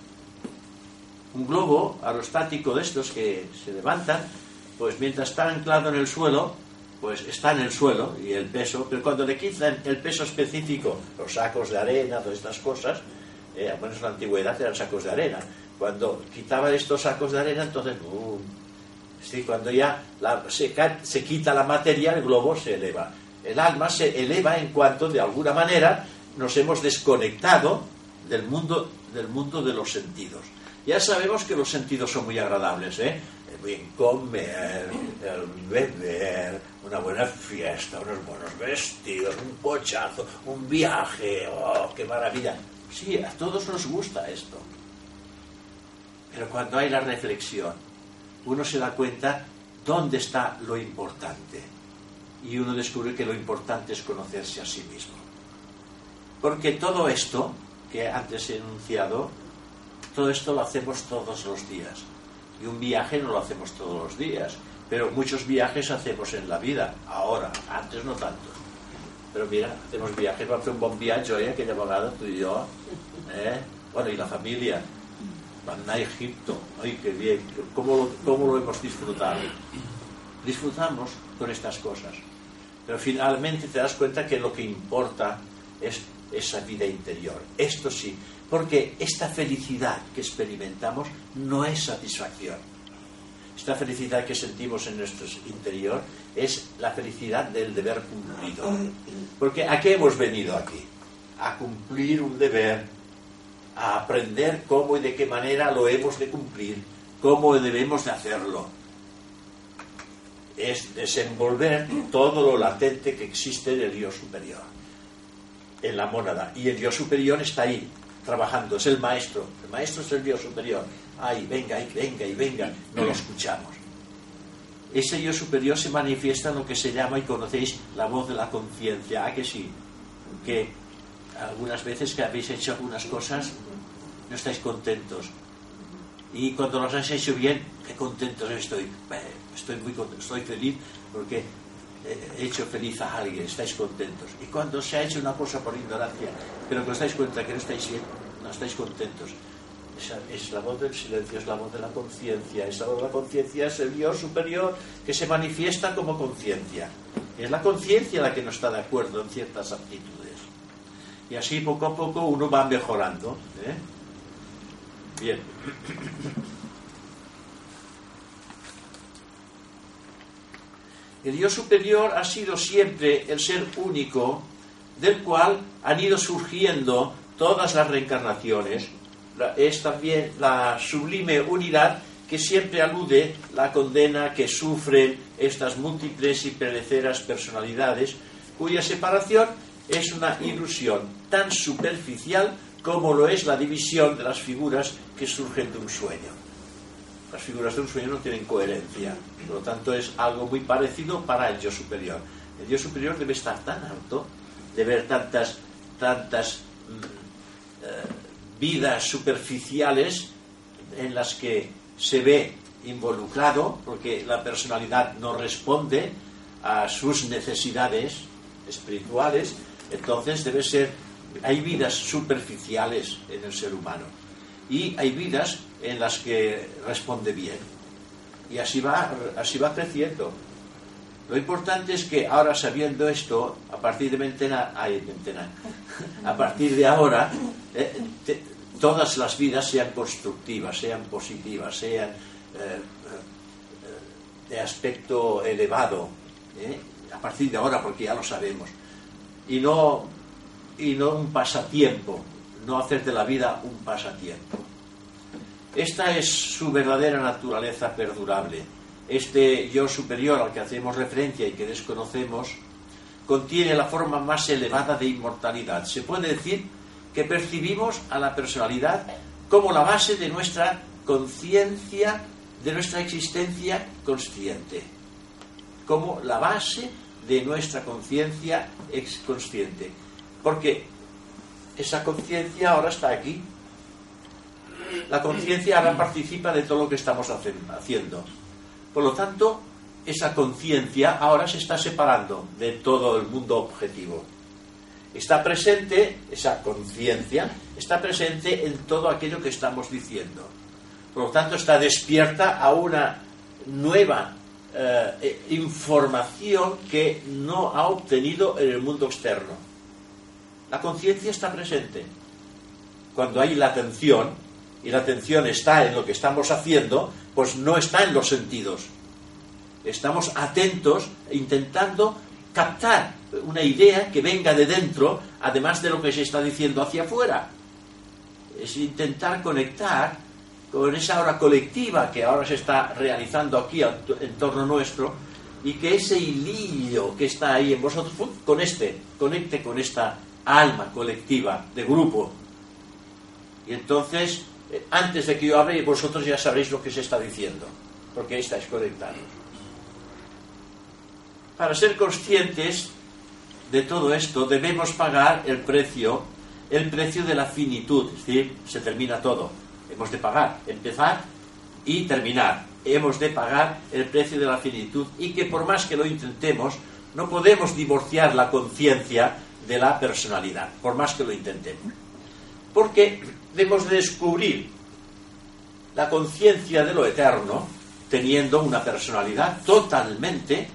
un globo aerostático de estos que se levantan, pues mientras está anclado en el suelo, pues está en el suelo y el peso, pero cuando le quitan el peso específico, los sacos de arena, todas estas cosas, eh, bueno, en la antigüedad eran sacos de arena. Cuando quitaban estos sacos de arena, entonces, uh, sí, cuando ya la, se, se quita la materia, el globo se eleva. El alma se eleva en cuanto, de alguna manera, nos hemos desconectado del mundo, del mundo de los sentidos. Ya sabemos que los sentidos son muy agradables, ¿eh? El bien comer, el beber, una buena fiesta, unos buenos vestidos, un pochazo, un viaje, ¡oh, qué maravilla! Sí, a todos nos gusta esto. Pero cuando hay la reflexión, uno se da cuenta dónde está lo importante. Y uno descubre que lo importante es conocerse a sí mismo. Porque todo esto que antes he enunciado, todo esto lo hacemos todos los días. Y un viaje no lo hacemos todos los días, pero muchos viajes hacemos en la vida, ahora, antes no tanto. Però mira, hacemos viajes, vam fer un bon viatge, oi, aquella vegada, tu i jo, eh? Bueno, y la familia, van a Egipto, ay, qué bien, ¿cómo lo, cómo lo hemos disfrutado? Disfrutamos con estas cosas, pero finalmente te das cuenta que lo que importa es esa vida interior. Esto sí, porque esta felicidad que experimentamos no es satisfacción. Esta felicidad que sentimos en nuestro interior es la felicidad del deber cumplido. Porque ¿a qué hemos venido aquí? A cumplir un deber, a aprender cómo y de qué manera lo hemos de cumplir, cómo debemos de hacerlo. Es desenvolver todo lo latente que existe en el yo superior, en la mónada. Y el yo superior está ahí, trabajando, es el maestro. El maestro es el yo superior. Ay, venga, y venga, y venga. No lo escuchamos. Ese yo superior se manifiesta en lo que se llama, y conocéis, la voz de la conciencia. ¿A que sí? Que algunas veces que habéis hecho algunas cosas no estáis contentos. Y cuando los has hecho bien, qué contentos estoy. Estoy muy contento, estoy feliz porque he hecho feliz a alguien, estáis contentos. Y cuando se ha hecho una cosa por ignorancia, pero que os dais cuenta que no estáis bien, no estáis contentos. Esa es la voz del silencio, es la voz de la conciencia. Esa voz de la conciencia es el yo superior que se manifiesta como conciencia. Es la conciencia la que no está de acuerdo en ciertas actitudes. Y así poco a poco uno va mejorando, ¿eh? Bien. El yo superior ha sido siempre el ser único del cual han ido surgiendo todas las reencarnaciones. Es también la sublime unidad que siempre alude la condena que sufren estas múltiples y pereceras personalidades, cuya separación es una ilusión tan superficial como lo es la división de las figuras que surgen de un sueño. Las figuras de un sueño no tienen coherencia, por lo tanto es algo muy parecido para el yo superior. El yo superior debe estar tan alto, de ver tantas, tantas eh, vidas superficiales en las que se ve involucrado, porque la personalidad no responde a sus necesidades espirituales. Entonces debe ser, hay vidas superficiales en el ser humano y hay vidas en las que responde bien, y así va, así va creciendo. Lo importante es que ahora, sabiendo esto, a partir de Mentena, ay, Mentena, a partir de ahora, eh, te, todas las vidas sean constructivas, sean positivas, sean eh, eh, de aspecto elevado, ¿eh? A partir de ahora, porque ya lo sabemos, y no, y no un pasatiempo, no hacer de la vida un pasatiempo. Esta es su verdadera naturaleza perdurable. Este yo superior al que hacemos referencia y que desconocemos contiene la forma más elevada de inmortalidad. Se puede decir que percibimos a la personalidad como la base de nuestra conciencia, de nuestra existencia consciente, como la base de nuestra conciencia consciente, porque esa conciencia ahora está aquí. La conciencia ahora participa de todo lo que estamos haciendo. Por lo tanto, esa conciencia ahora se está separando de todo el mundo objetivo. Está presente, esa conciencia, está presente en todo aquello que estamos diciendo. Por lo tanto, está despierta a una nueva eh, información que no ha obtenido en el mundo externo. La conciencia está presente. Cuando hay la atención, y la atención está en lo que estamos haciendo, pues no está en los sentidos. Estamos atentos, intentando captar una idea que venga de dentro, además de lo que se está diciendo hacia afuera. Es intentar conectar con esa hora colectiva que ahora se está realizando aquí en torno nuestro, y que ese hilillo que está ahí en vosotros, con este, conecte con esta alma colectiva de grupo. Y entonces, antes de que yo hable, vosotros ya sabréis lo que se está diciendo, porque ahí estáis conectados. Para ser conscientes de todo esto, debemos pagar el precio el precio de la finitud, es decir, se termina todo. Hemos de pagar, empezar y terminar. Hemos de pagar el precio de la finitud, y que por más que lo intentemos, no podemos divorciar la conciencia de la personalidad, por más que lo intentemos. Porque debemos de descubrir la conciencia de lo eterno teniendo una personalidad totalmente eh,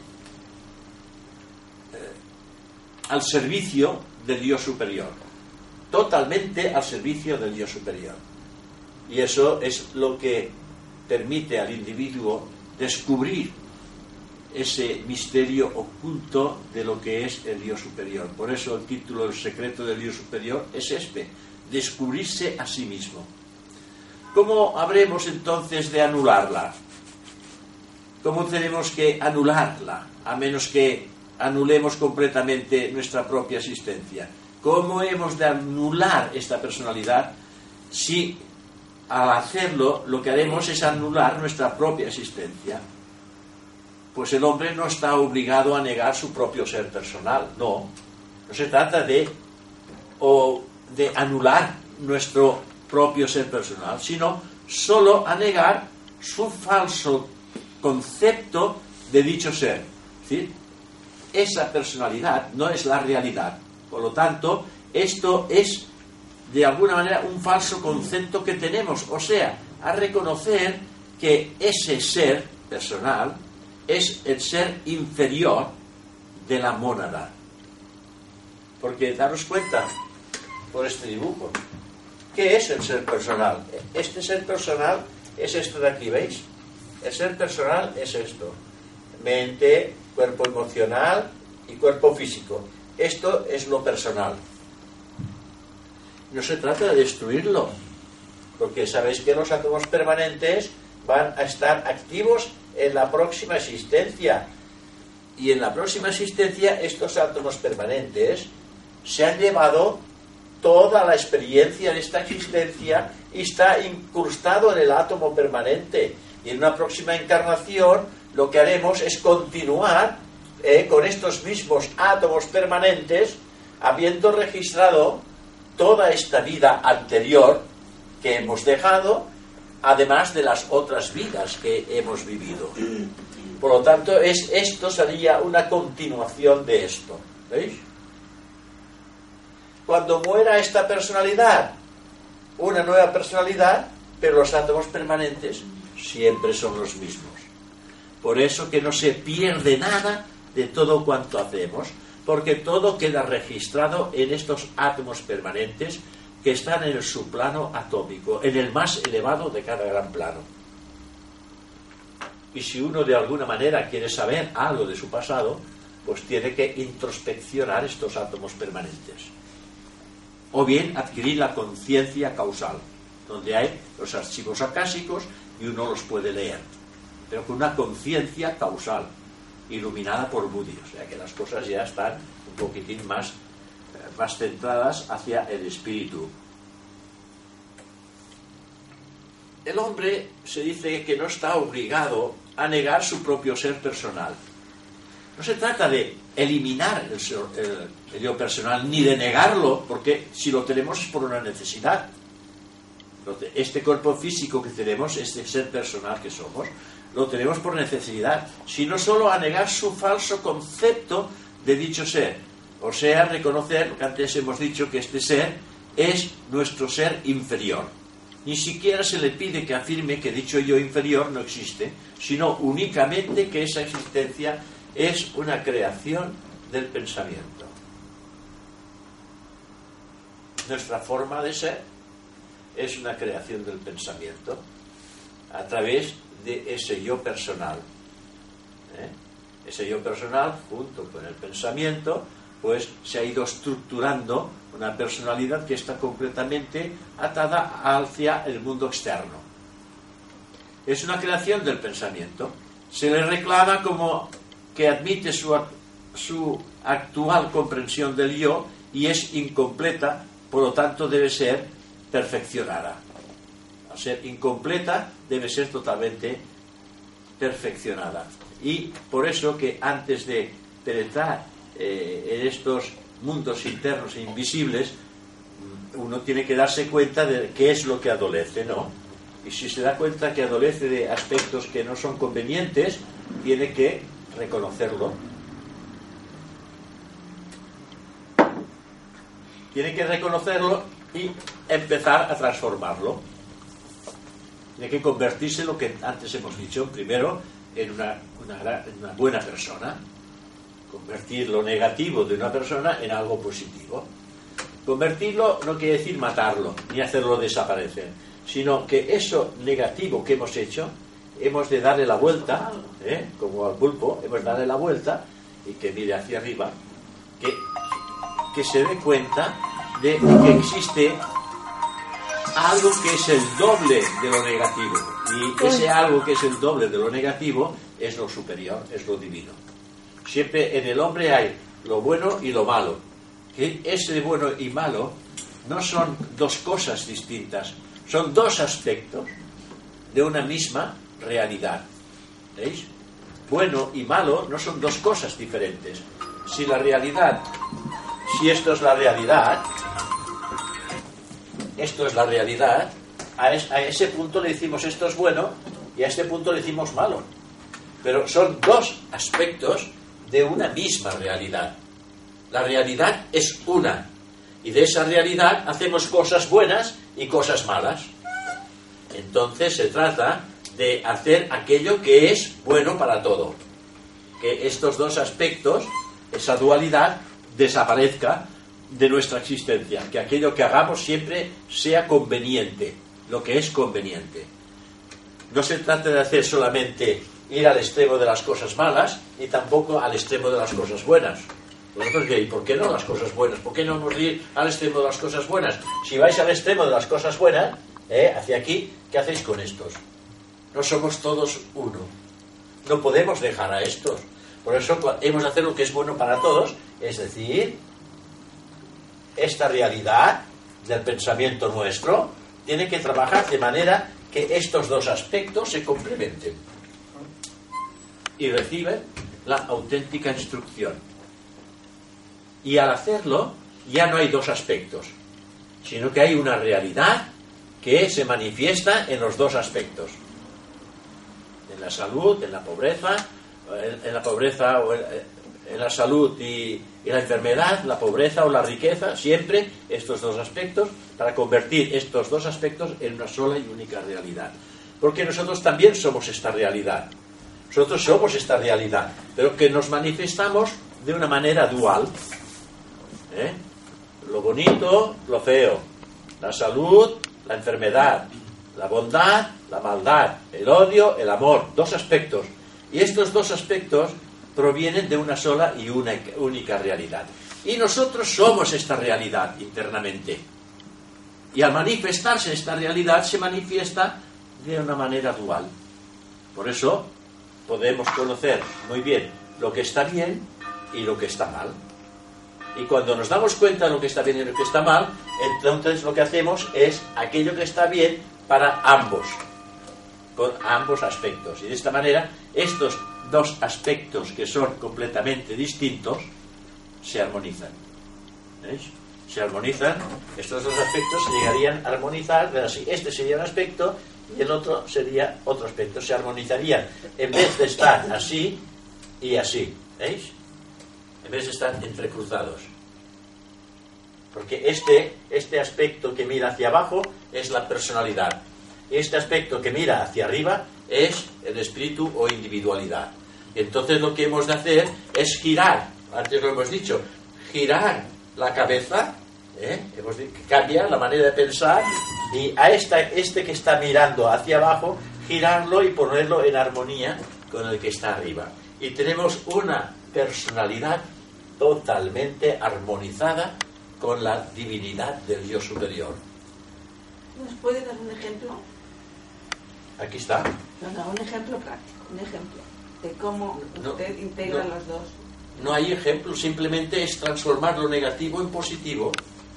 al servicio del Dios superior. Totalmente al servicio del Dios superior. Y eso es lo que permite al individuo descubrir ese misterio oculto de lo que es el Dios superior. Por eso el título, el secreto del Dios superior, es este: descubrirse a sí mismo. ¿Cómo habremos entonces de anularla? ¿Cómo tenemos que anularla? A menos que anulemos completamente nuestra propia existencia. ¿Cómo hemos de anular esta personalidad si al hacerlo lo que haremos es anular nuestra propia existencia? Pues el hombre no está obligado a negar su propio ser personal, no. No se trata de, o de anular nuestro propio ser personal, sino solo a negar su falso concepto de dicho ser. Es decir, esa personalidad no es la realidad. Por lo tanto, esto es de alguna manera un falso concepto que tenemos, o sea, a reconocer que ese ser personal es el ser inferior de la mónada. Porque daros cuenta por este dibujo, ¿qué es el ser personal? Este ser personal es esto de aquí, ¿veis? El ser personal es esto: mente, cuerpo emocional y cuerpo físico. Esto es lo personal. No se trata de destruirlo, porque sabéis que los átomos permanentes van a estar activos en la próxima existencia, y en la próxima existencia estos átomos permanentes se han llevado toda la experiencia de esta existencia y está incrustado en el átomo permanente, y en una próxima encarnación lo que haremos es continuar eh, con estos mismos átomos permanentes, habiendo registrado toda esta vida anterior que hemos dejado, además de las otras vidas que hemos vivido. Por lo tanto, es, esto sería una continuación de esto. ¿Veis? Cuando muera esta personalidad, una nueva personalidad, pero los átomos permanentes siempre son los mismos. Por eso que no se pierde nada de todo cuanto hacemos, porque todo queda registrado en estos átomos permanentes que están en el subplano atómico, en el más elevado de cada gran plano. Y si uno de alguna manera quiere saber algo de su pasado, pues tiene que introspeccionar estos átomos permanentes. O bien adquirir la conciencia causal, donde hay los archivos acásicos y uno los puede leer, pero con una conciencia causal, iluminada por Moody, o sea que las cosas ya están un poquitín más, más centradas hacia el espíritu. El hombre se dice que no está obligado a negar su propio ser personal. No se trata de eliminar el, ser, el, el yo personal, ni de negarlo, porque si lo tenemos es por una necesidad. Este cuerpo físico que tenemos, este ser personal que somos, lo tenemos por necesidad, sino solo a negar su falso concepto de dicho ser. O sea, reconocer lo que antes hemos dicho, que este ser es nuestro ser inferior. Ni siquiera se le pide que afirme que dicho yo inferior no existe, sino únicamente que esa existencia es una creación del pensamiento. Nuestra forma de ser es una creación del pensamiento a través de ese yo personal. ¿Eh? Ese yo personal, junto con el pensamiento, pues se ha ido estructurando una personalidad que está completamente atada hacia el mundo externo. Es una creación del pensamiento. Se le reclama como que admite su, su actual comprensión del yo y es incompleta, por lo tanto debe ser perfeccionada. Al ser incompleta, debe ser totalmente perfeccionada. Y por eso que antes de penetrar eh, en estos mundos internos e invisibles, uno tiene que darse cuenta de qué es lo que adolece, ¿no? Y si se da cuenta que adolece de aspectos que no son convenientes, tiene que reconocerlo. Tiene que reconocerlo y empezar a transformarlo. Tiene que convertirse en lo que antes hemos dicho, primero en una, una, en una buena persona. Convertir lo negativo de una persona en algo positivo. Convertirlo no quiere decir matarlo, ni hacerlo desaparecer, sino que eso negativo que hemos hecho, hemos de darle la vuelta, ¿eh? Como al pulpo, hemos de darle la vuelta y que mire hacia arriba, que, que se dé cuenta de que existe algo que es el doble de lo negativo, y ese algo que es el doble de lo negativo es lo superior, es lo divino. Siempre en el hombre hay lo bueno y lo malo, que ese bueno y malo no son dos cosas distintas, son dos aspectos de una misma realidad. ¿Veis? Bueno y malo no son dos cosas diferentes. Si la realidad, si esto es la realidad, esto es la realidad, a, es, a ese punto le decimos esto es bueno y a este punto le decimos malo. Pero son dos aspectos de una misma realidad. La realidad es una, y de esa realidad hacemos cosas buenas y cosas malas. Entonces se trata de hacer aquello que es bueno para todo, que estos dos aspectos, esa dualidad, desaparezca de nuestra existencia, que aquello que hagamos siempre sea conveniente, lo que es conveniente. No se trata de hacer solamente ir al extremo de las cosas malas, y tampoco al extremo de las cosas buenas. ¿Y por qué no las cosas buenas? ¿Por qué no hemos de ir al extremo de las cosas buenas? Si vais al extremo de las cosas buenas, ¿eh? hacia aquí, ¿qué hacéis con estos? No somos todos uno. No podemos dejar a estos. Por eso hemos de hacer lo que es bueno para todos, es decir, esta realidad del pensamiento nuestro tiene que trabajar de manera que estos dos aspectos se complementen y reciben la auténtica instrucción. Y al hacerlo ya no hay dos aspectos, sino que hay una realidad que se manifiesta en los dos aspectos, en la salud, en la pobreza, en, en la pobreza o en, en la salud y, y la enfermedad, la pobreza o la riqueza, siempre estos dos aspectos, para convertir estos dos aspectos en una sola y única realidad. Porque nosotros también somos esta realidad. Nosotros somos esta realidad, pero que nos manifestamos de una manera dual. ¿Eh? Lo bonito, lo feo, la salud, la enfermedad, la bondad, la maldad, el odio, el amor, dos aspectos. Y estos dos aspectos provienen de una sola y una única realidad. Y nosotros somos esta realidad internamente. Y al manifestarse esta realidad se manifiesta de una manera dual. Por eso podemos conocer muy bien lo que está bien y lo que está mal. Y cuando nos damos cuenta de lo que está bien y lo que está mal, entonces lo que hacemos es aquello que está bien para ambos, con ambos aspectos. Y de esta manera, estos dos aspectos que son completamente distintos, se armonizan. ¿Veis? Se armonizan, estos dos aspectos se llegarían a armonizar, pero así, este sería un aspecto y el otro sería otro aspecto. Se armonizarían, en vez de estar así y así. ¿Veis? En vez de estar entrecruzados. Porque este, este aspecto que mira hacia abajo es la personalidad. Este aspecto que mira hacia arriba es el espíritu o individualidad. Entonces lo que hemos de hacer es girar, antes lo hemos dicho, girar la cabeza, ¿eh? hemos de cambiar la manera de pensar, y a esta, este que está mirando hacia abajo, girarlo y ponerlo en armonía con el que está arriba. Y tenemos una personalidad totalmente armonizada con la divinidad del Dios superior.
¿Nos puede dar un ejemplo?
Aquí está.
No, no, un ejemplo práctico, un ejemplo de cómo
No,
usted integra
no.
los dos.
No hay ejemplo, simplemente es transformar lo negativo en positivo.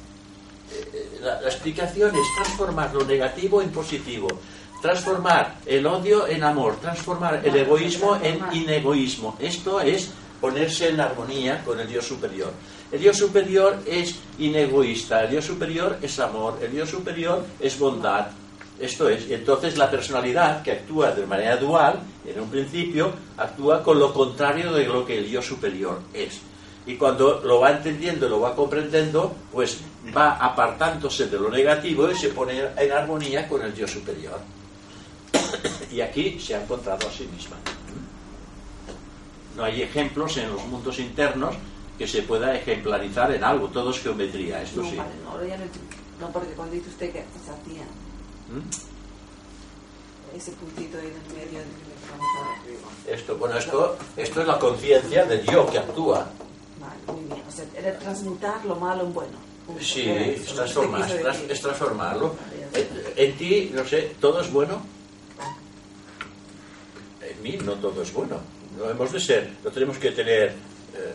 Eh, La, la explicación es transformar lo negativo en positivo, transformar el odio en amor, transformar el egoísmo en inegoísmo. Esto es ponerse en armonía con el Dios superior. El yo superior es inegoísta, el yo superior es amor, el yo superior es bondad. Esto es, entonces la personalidad que actúa de manera dual, en un principio, actúa con lo contrario de lo que el yo superior es. Y cuando lo va entendiendo, lo va comprendiendo, pues va apartándose de lo negativo y se pone en armonía con el yo superior. Y aquí se ha encontrado a sí misma. No hay ejemplos en los mundos internos que se pueda ejemplarizar en algo, todo es geometría, esto
no,
sí.
Vale, no, ya no, no, porque cuando dice usted que se hacía ¿Mm? ese puntito ahí en el medio,
esto, bueno, esto, esto es la conciencia del yo que actúa.
Vale, muy bien, o sea, era transmutar lo malo en bueno.
Sí, es, transformar, es, es transformarlo. En, en ti, no sé, ¿todo es bueno? En mí no todo es bueno. No hemos de ser, no tenemos que tener eh,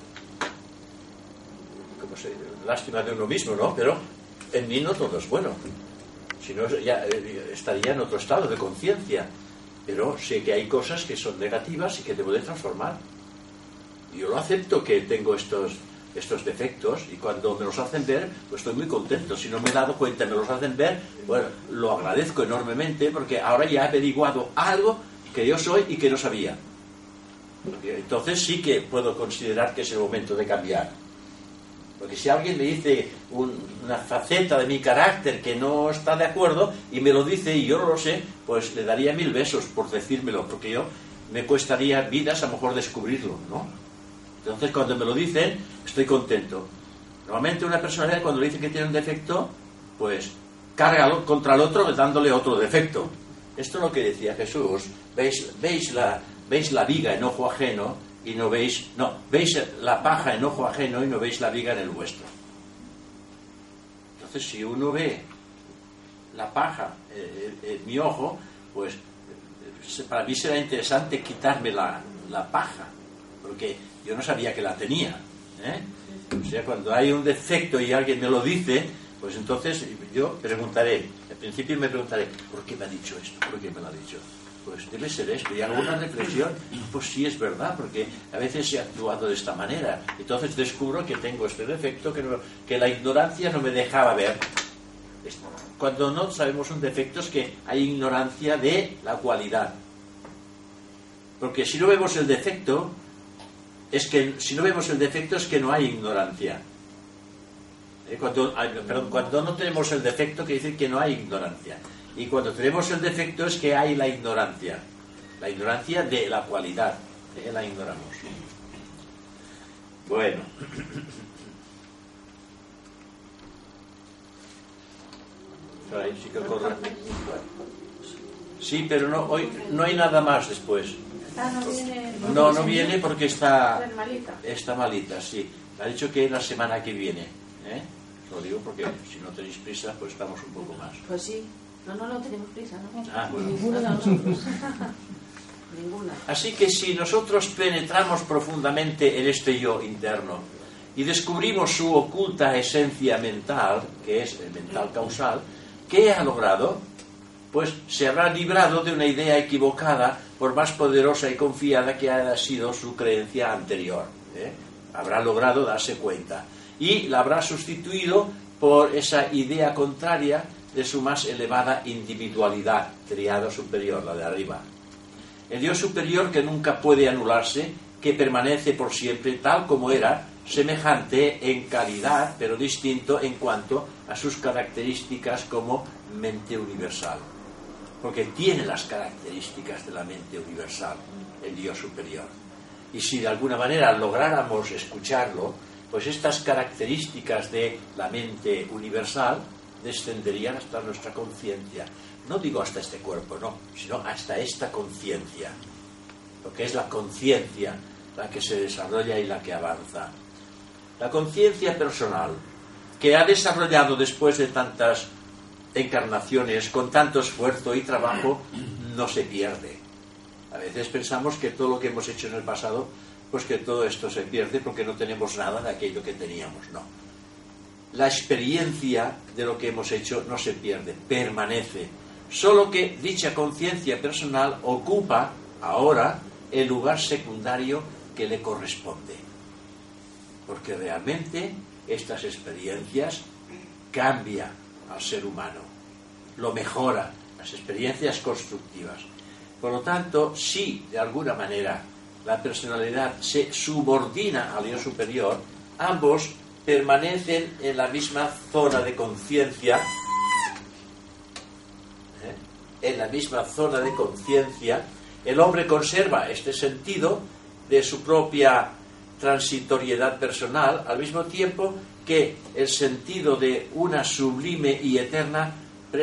¿cómo se dice? Lástima de uno mismo, ¿no? Pero en mí no todo es bueno. Si no, ya eh, estaría en otro estado de conciencia. Pero sé que hay cosas que son negativas y que debo de transformar. Yo lo acepto que tengo estos, estos defectos y cuando me los hacen ver, pues estoy muy contento. Si no me he dado cuenta y me los hacen ver, bueno, lo agradezco enormemente porque ahora ya he averiguado algo que yo soy y que no sabía. Entonces sí que puedo considerar que es el momento de cambiar. Porque si alguien me dice un, una faceta de mi carácter que no está de acuerdo y me lo dice y yo no lo sé, pues le daría mil besos por decírmelo, porque yo me costaría vidas a lo mejor descubrirlo, ¿no? Entonces cuando me lo dicen estoy contento. Normalmente una persona cuando le dice que tiene un defecto, pues carga contra el otro dándole otro defecto. Esto es lo que decía Jesús. ¿Veis, veis, la, veis la viga en ojo ajeno y no veis... No, veis la paja en ojo ajeno y no veis la viga en el vuestro. Entonces, si uno ve la paja eh, en mi ojo, pues para mí será interesante quitarme la, la paja, porque yo no sabía que la tenía. ¿eh? O sea, cuando hay un defecto y alguien me lo dice, pues entonces yo preguntaré, al principio me preguntaré, ¿por qué me ha dicho esto? ¿Por qué me lo ha dicho? Pues debe ser esto. Y alguna reflexión, pues sí es verdad, porque a veces he actuado de esta manera. Entonces descubro que tengo este defecto que, no, que la ignorancia no me dejaba ver. Cuando no sabemos un defecto es que hay ignorancia de la cualidad. Porque si no vemos el defecto, es que si no vemos el defecto es que no hay ignorancia. ¿Eh? Cuando, perdón, cuando no tenemos el defecto quiere decir que no hay ignorancia. Y cuando tenemos el defecto es que hay la ignorancia. La ignorancia de la cualidad. ¿Eh? La ignoramos. Bueno. Ahí sí que corre. Sí, pero no, hoy no hay nada más después.
Ah, no viene.
No, no viene porque está,
Está malita.
está malita, sí. Ha dicho que la semana que viene. ¿eh? Lo digo porque si no tenéis prisa, pues estamos un poco más.
Pues sí. No, no, no tenemos prisa, ¿no?
Ah, bueno.
Ninguno de nosotros. Ninguna.
Así que si nosotros penetramos profundamente en este yo interno y descubrimos su oculta esencia mental, que es el mental causal, ¿qué ha logrado? Pues se habrá librado de una idea equivocada, por más poderosa y confiada que haya sido su creencia anterior. ¿eh? Habrá logrado darse cuenta. Y la habrá sustituido por esa idea contraria de su más elevada individualidad, triada superior, la de arriba. El Dios superior que nunca puede anularse, que permanece por siempre tal como era, semejante en calidad, pero distinto en cuanto a sus características como mente universal. Porque tiene las características de la mente universal, el Dios superior. Y si de alguna manera lográramos escucharlo, pues estas características de la mente universal descenderían hasta nuestra conciencia. No digo hasta este cuerpo, no, sino hasta esta conciencia. Lo que es la conciencia, la que se desarrolla y la que avanza. La conciencia personal, que ha desarrollado después de tantas encarnaciones, con tanto esfuerzo y trabajo, no se pierde. A veces pensamos que todo lo que hemos hecho en el pasado, pues que todo esto se pierde porque no tenemos nada de aquello que teníamos, no. La experiencia de lo que hemos hecho no se pierde, permanece. Solo que dicha conciencia personal ocupa ahora el lugar secundario que le corresponde. porque realmente estas experiencias cambian al ser humano, lo mejora, las experiencias constructivas. Por lo tanto, si de alguna manera la personalidad se subordina al yo superior, ambos permanecen en la misma zona de conciencia, ¿eh? en la misma zona de conciencia. El hombre conserva este sentido de su propia transitoriedad personal, al mismo tiempo que el sentido de una sublime y eterna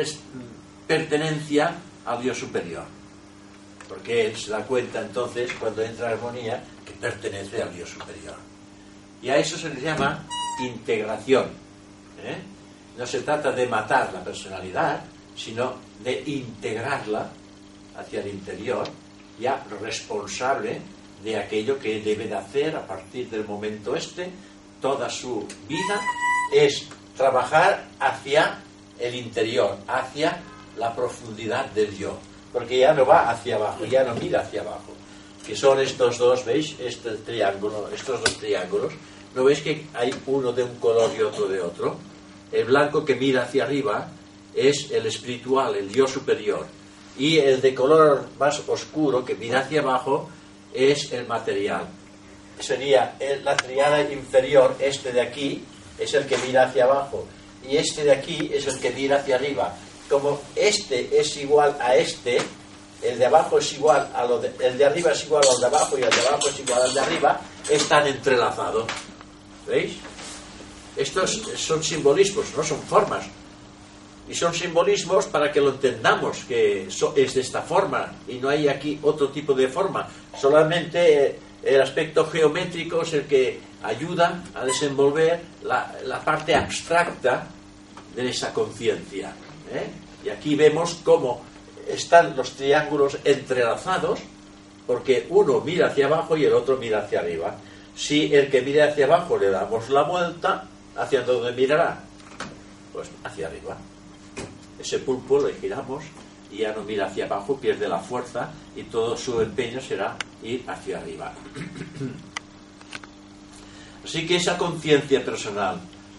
pertenencia al Dios superior. Porque él se da cuenta entonces, cuando entra en armonía, que pertenece al Dios superior. Y a eso se le llama integración. ¿eh? No se trata de matar la personalidad, sino de integrarla hacia el interior, ya responsable de aquello que debe de hacer a partir del momento este. Toda su vida es trabajar hacia el interior, hacia la profundidad del yo, porque ya no va hacia abajo, ya no mira hacia abajo, que son estos dos, ¿veis? Este triángulo, estos dos triángulos, ¿no veis que hay uno de un color y otro de otro? El blanco que mira hacia arriba es el espiritual, el yo superior, y el de color más oscuro que mira hacia abajo es el material. Sería el, la triada inferior, este de aquí es el que mira hacia abajo y este de aquí es el que mira hacia arriba. Como este es igual a este, el de abajo es igual a lo de, el de arriba es igual al de abajo y el de abajo es igual al de arriba, están entrelazados. ¿Veis? Estos son simbolismos, no son formas. Y son simbolismos para que lo entendamos, que es de esta forma y no hay aquí otro tipo de forma. Solamente el aspecto geométrico es el que ayuda a desenvolver la, la parte abstracta de esa conciencia. ¿eh? Y aquí vemos cómo están los triángulos entrelazados, porque uno mira hacia abajo y el otro mira hacia arriba. Si el que mira hacia abajo le damos la vuelta, ¿hacia dónde mirará? Pues hacia arriba. Ese pulpo le giramos y ya no mira hacia abajo, pierde la fuerza y todo su empeño será ir hacia arriba. Así que esa conciencia personal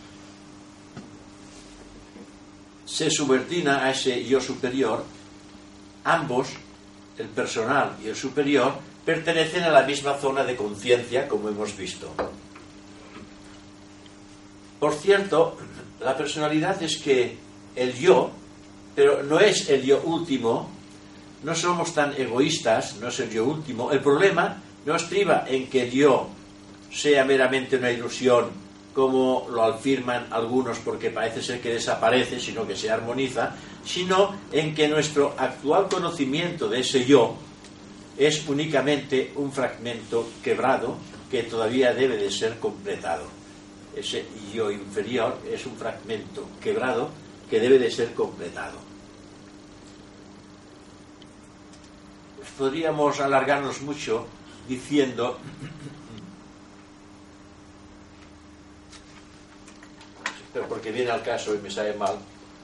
se subordina a ese yo superior. Ambos, el personal y el superior, pertenecen a la misma zona de conciencia, como hemos visto. Por cierto, la personalidad es que el yo, pero no es el yo último, no somos tan egoístas, no es el yo último. El problema no estriba en que el yo sea meramente una ilusión, como lo afirman algunos porque parece ser que desaparece, sino que se armoniza, sino en que nuestro actual conocimiento de ese yo es únicamente un fragmento quebrado que todavía debe de ser completado. Ese yo inferior es un fragmento quebrado que debe de ser completado. Pues podríamos alargarnos mucho diciendo pero porque viene al caso y me sale mal.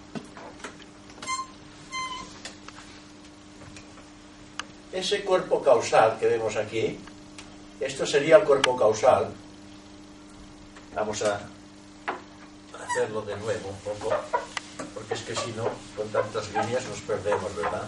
Ese cuerpo causal que vemos aquí, esto sería el cuerpo causal. Vamos a hacerlo de nuevo un poco, porque es que si no, con tantas líneas nos perdemos, ¿verdad?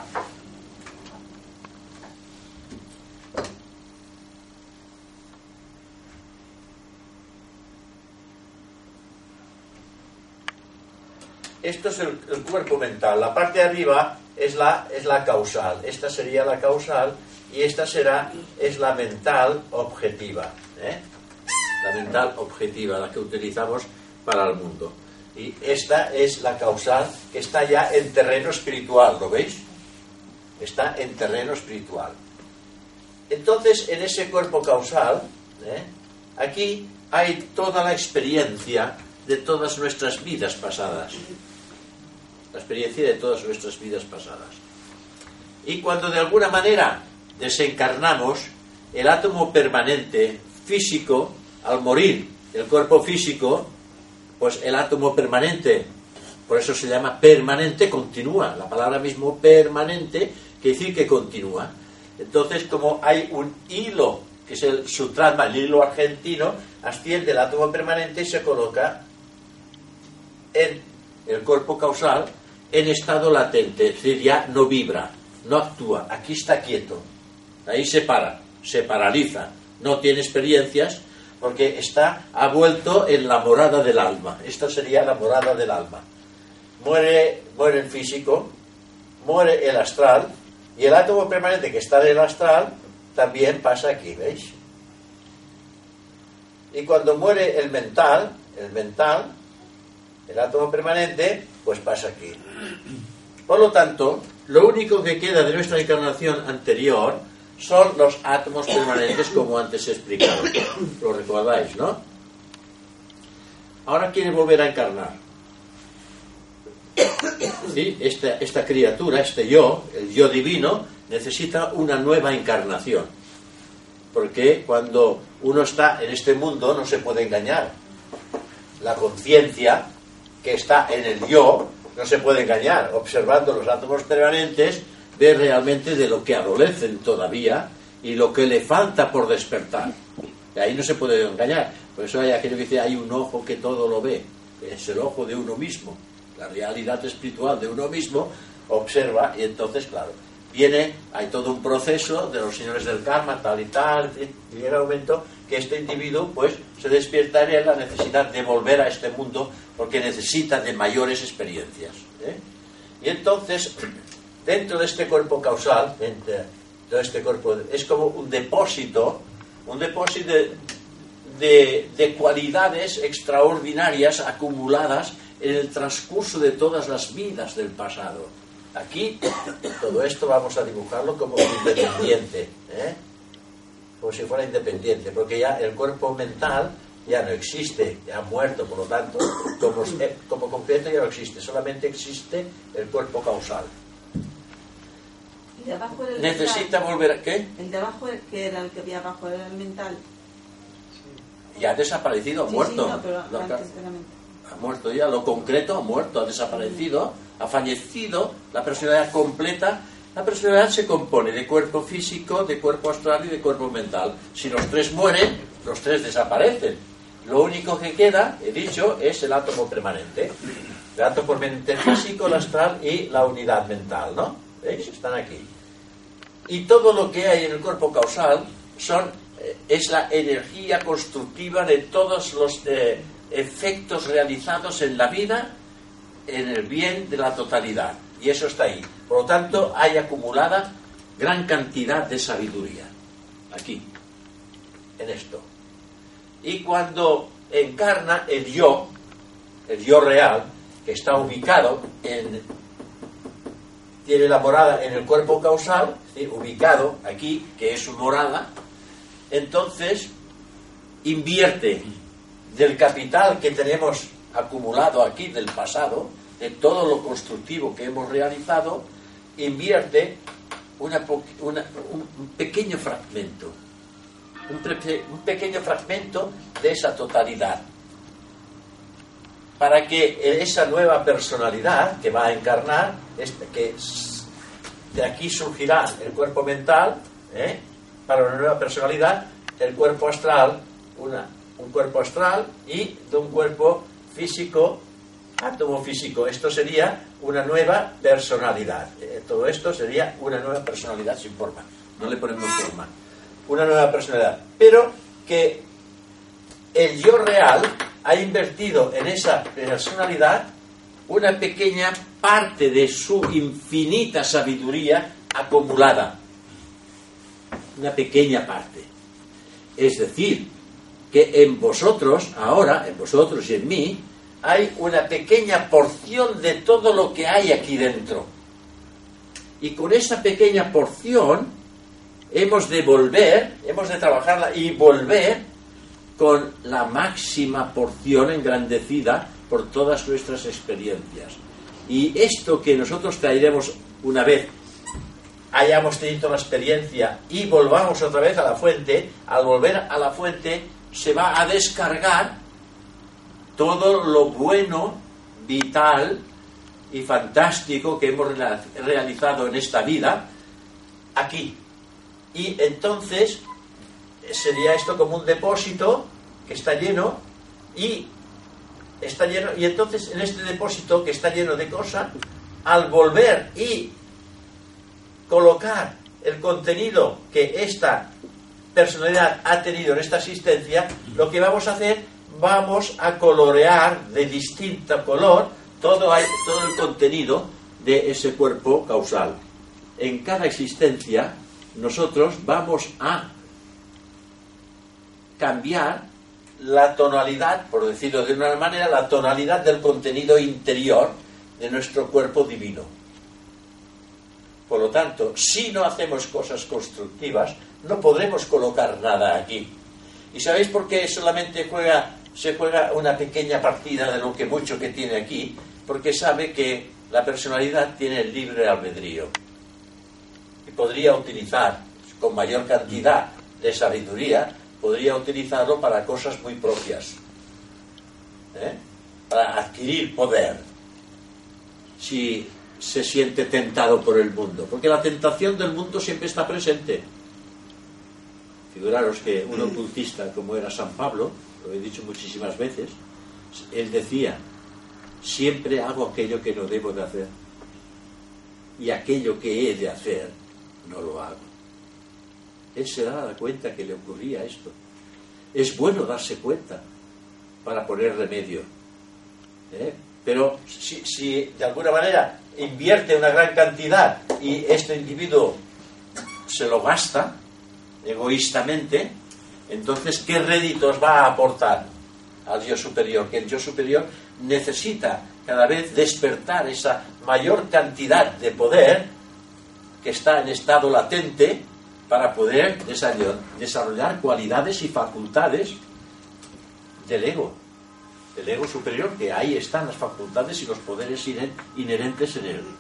Esto es el, el cuerpo mental. La parte de arriba es la, es la causal. Esta sería la causal y esta será es la mental objetiva. ¿eh? La mental objetiva, la que utilizamos para el mundo. Y esta es la causal que está ya en terreno espiritual, ¿lo veis? Está en terreno espiritual. Entonces, en ese cuerpo causal, ¿eh? aquí hay toda la experiencia de todas nuestras vidas pasadas. La experiencia de todas nuestras vidas pasadas. Y cuando de alguna manera desencarnamos, el átomo permanente físico, al morir el cuerpo físico, pues el átomo permanente, por eso se llama permanente, continúa. La palabra mismo permanente quiere decir que continúa. Entonces, como hay un hilo que es el Sutratma, el hilo argentino, asciende el átomo permanente y se coloca en el cuerpo causal en estado latente, es decir, ya no vibra, no actúa, aquí está quieto, ahí se para, se paraliza, no tiene experiencias porque está, ha vuelto en la morada del alma. Esta sería la morada del alma. Muere, muere el físico, muere el astral, y el átomo permanente que está en el astral también pasa aquí, ¿veis? Y cuando muere el mental, el mental, el átomo permanente, pues pasa aquí. Por lo tanto, lo único que queda de nuestra encarnación anterior son los átomos permanentes, como antes he explicado. Lo recordáis, ¿no? Ahora quiere volver a encarnar. ¿Sí? Esta, esta criatura, este yo, el yo divino, necesita una nueva encarnación. Porque cuando uno está en este mundo no se puede engañar. La conciencia que está en el yo no se puede engañar. Observando los átomos permanentes, ve realmente de lo que adolecen todavía y lo que le falta por despertar. Y ahí no se puede engañar. Por eso hay aquello que dice, hay un ojo que todo lo ve. Es el ojo de uno mismo. La realidad espiritual de uno mismo observa, y entonces, claro, viene, hay todo un proceso de los señores del karma, tal y tal, y llega el momento que este individuo pues se despierta en la necesidad de volver a este mundo porque necesita de mayores experiencias, ¿eh? Y entonces, dentro de este cuerpo causal, dentro de este cuerpo, es como un depósito, un depósito de, de, de cualidades extraordinarias acumuladas en el transcurso de todas las vidas del pasado. Aquí, todo esto vamos a dibujarlo como independiente, ¿eh? Como si fuera independiente, porque ya el cuerpo mental ya no existe, ya ha muerto, por lo tanto, como, como completo ya no existe, solamente existe el cuerpo causal.
¿Y de abajo era el
Necesita
mental?
volver a... ¿Qué?
¿El de abajo, que era el que había abajo, era el mental?
Ya ha desaparecido, ha
Sí,
muerto.
sí, no, pero
Lo
antes
que-
era mental.
ha muerto ya, lo concreto ha muerto, ha desaparecido, ha fallecido, la personalidad completa. La personalidad se compone de cuerpo físico, de cuerpo astral y de cuerpo mental. Si los tres mueren, los tres desaparecen. Lo único que queda, he dicho, es el átomo permanente. El átomo permanente físico, el astral y la unidad mental, ¿no? ¿Veis? Están aquí. Y todo lo que hay en el cuerpo causal son, eh, es la energía constructiva de todos los eh, efectos realizados en la vida en el bien de la totalidad. Y eso está ahí. Por lo tanto, hay acumulada gran cantidad de sabiduría. Aquí. En esto. Y cuando encarna el yo, el yo real, que está ubicado en... tiene la morada en el cuerpo causal, es decir, ubicado aquí, que es su morada, entonces invierte del capital que tenemos acumulado aquí del pasado, de todo lo constructivo que hemos realizado, invierte una, una, un, un pequeño fragmento, un, pre, un pequeño fragmento de esa totalidad, para que esa nueva personalidad que va a encarnar, que de aquí surgirá el cuerpo mental, ¿eh? Para una nueva personalidad, el cuerpo astral, una, un cuerpo astral y de un cuerpo físico, átomo físico. Esto sería una nueva personalidad. Eh, todo esto sería una nueva personalidad sin forma. No le ponemos forma. Una nueva personalidad. Pero que el yo real ha invertido en esa personalidad una pequeña parte de su infinita sabiduría acumulada. Una pequeña parte. Es decir, que en vosotros, ahora, en vosotros y en mí, hay una pequeña porción de todo lo que hay aquí dentro. Y con esa pequeña porción hemos de volver, hemos de trabajarla y volver con la máxima porción engrandecida por todas nuestras experiencias. Y esto que nosotros traeremos una vez hayamos tenido la experiencia y volvamos otra vez a la fuente, al volver a la fuente se va a descargar todo lo bueno, vital y fantástico que hemos realizado en esta vida aquí. Y entonces sería esto como un depósito que está lleno y está lleno, y entonces en este depósito que está lleno de cosas, al volver y colocar el contenido que esta personalidad ha tenido en esta existencia, lo que vamos a hacer, vamos a colorear de distinto color todo, hay, todo el contenido de ese cuerpo causal. En cada existencia nosotros vamos a cambiar la tonalidad, por decirlo de una manera, la tonalidad del contenido interior de nuestro cuerpo divino. Por lo tanto, si no hacemos cosas constructivas, no podremos colocar nada aquí. ¿Y sabéis por qué solamente juega, se juega una pequeña partida de lo que mucho que tiene aquí? Porque sabe que la personalidad tiene el libre albedrío y podría utilizar con mayor cantidad de sabiduría, podría utilizarlo para cosas muy propias, ¿eh? Para adquirir poder, si se siente tentado por el mundo, porque la tentación del mundo siempre está presente. Figuraros que un ocultista como era San Pablo, lo he dicho muchísimas veces, él decía: siempre hago aquello que no debo de hacer, y aquello que he de hacer no lo hago. Él se daba cuenta que le ocurría esto. Es bueno darse cuenta para poner remedio, ¿eh? Pero si, si de alguna manera invierte una gran cantidad y este individuo se lo gasta egoístamente, entonces ¿qué réditos va a aportar al yo superior? Que el yo superior necesita cada vez despertar esa mayor cantidad de poder que está en estado latente para poder desarrollar cualidades y facultades del ego, del ego superior, que ahí están las facultades y los poderes inherentes en él.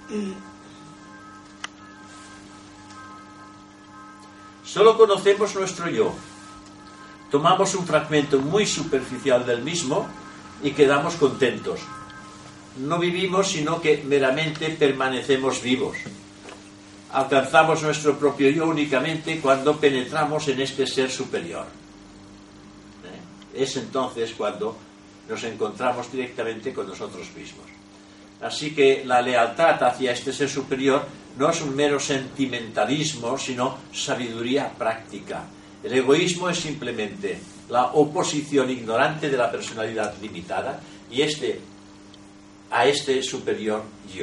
Solo conocemos nuestro yo, tomamos un fragmento muy superficial del mismo y quedamos contentos. No vivimos, sino que meramente permanecemos vivos. Alcanzamos nuestro propio yo únicamente cuando penetramos en este ser superior. ¿Eh? Es entonces cuando nos encontramos directamente con nosotros mismos. Así que la lealtad hacia este ser superior no es un mero sentimentalismo, sino sabiduría práctica. El egoísmo es simplemente la oposición ignorante de la personalidad limitada y este a este superior yo.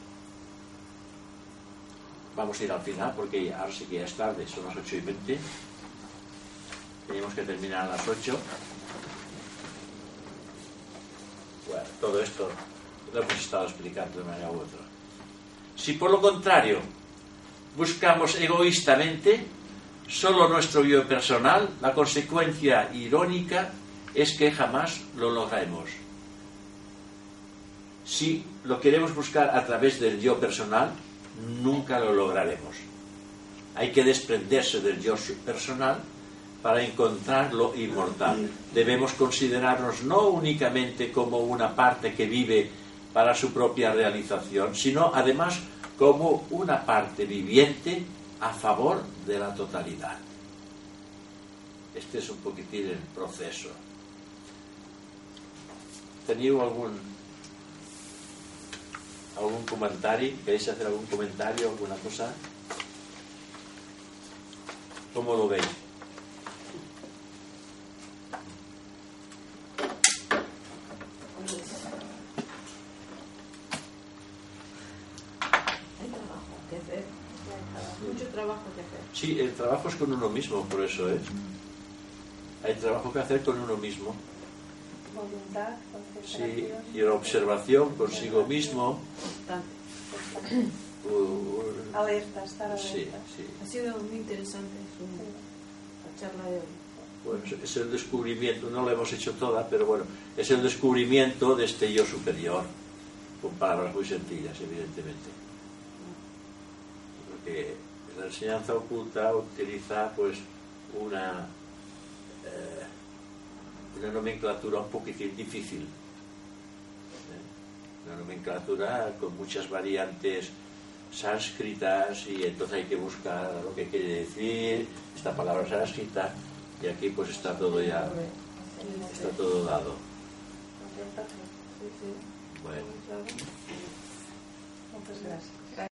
Vamos a ir al final porque ahora sí que ya es tarde, son las ocho y veinte. Tenemos que terminar a las ocho. Bueno, todo esto lo hemos estado explicando de manera u otra. Si por lo contrario buscamos egoístamente solo nuestro yo personal, la consecuencia irónica es que jamás lo lograremos. Si lo queremos buscar a través del yo personal, nunca lo lograremos. Hay que desprenderse del yo personal para encontrar lo inmortal. Debemos considerarnos no únicamente como una parte que vive para su propia realización, sino además como una parte viviente a favor de la totalidad. Este es un poquitín el proceso. ¿Tenéis algún algún comentario? ¿Queréis hacer algún comentario, alguna cosa? ¿Cómo lo veis?
Mucho trabajo que hacer.
Sí, el trabajo es con uno mismo, por eso es. ¿eh? Hay trabajo que hacer con uno mismo.
Voluntad,
sí, y la observación consigo mismo. Uh, uh,
alerta, estar alerta.
Sí, sí.
Ha sido muy interesante su, la charla de hoy.
Bueno, es el descubrimiento, no lo hemos hecho toda, pero bueno, es el descubrimiento de este yo superior, con palabras muy sencillas, evidentemente. Porque la enseñanza oculta utiliza pues una eh, una nomenclatura un poquitín difícil, ¿eh? Una nomenclatura con muchas variantes sánscritas y entonces hay que buscar lo que quiere decir esta palabra sánscrita Y aquí pues está todo ya, está todo dado. Bueno.
Muchas gracias.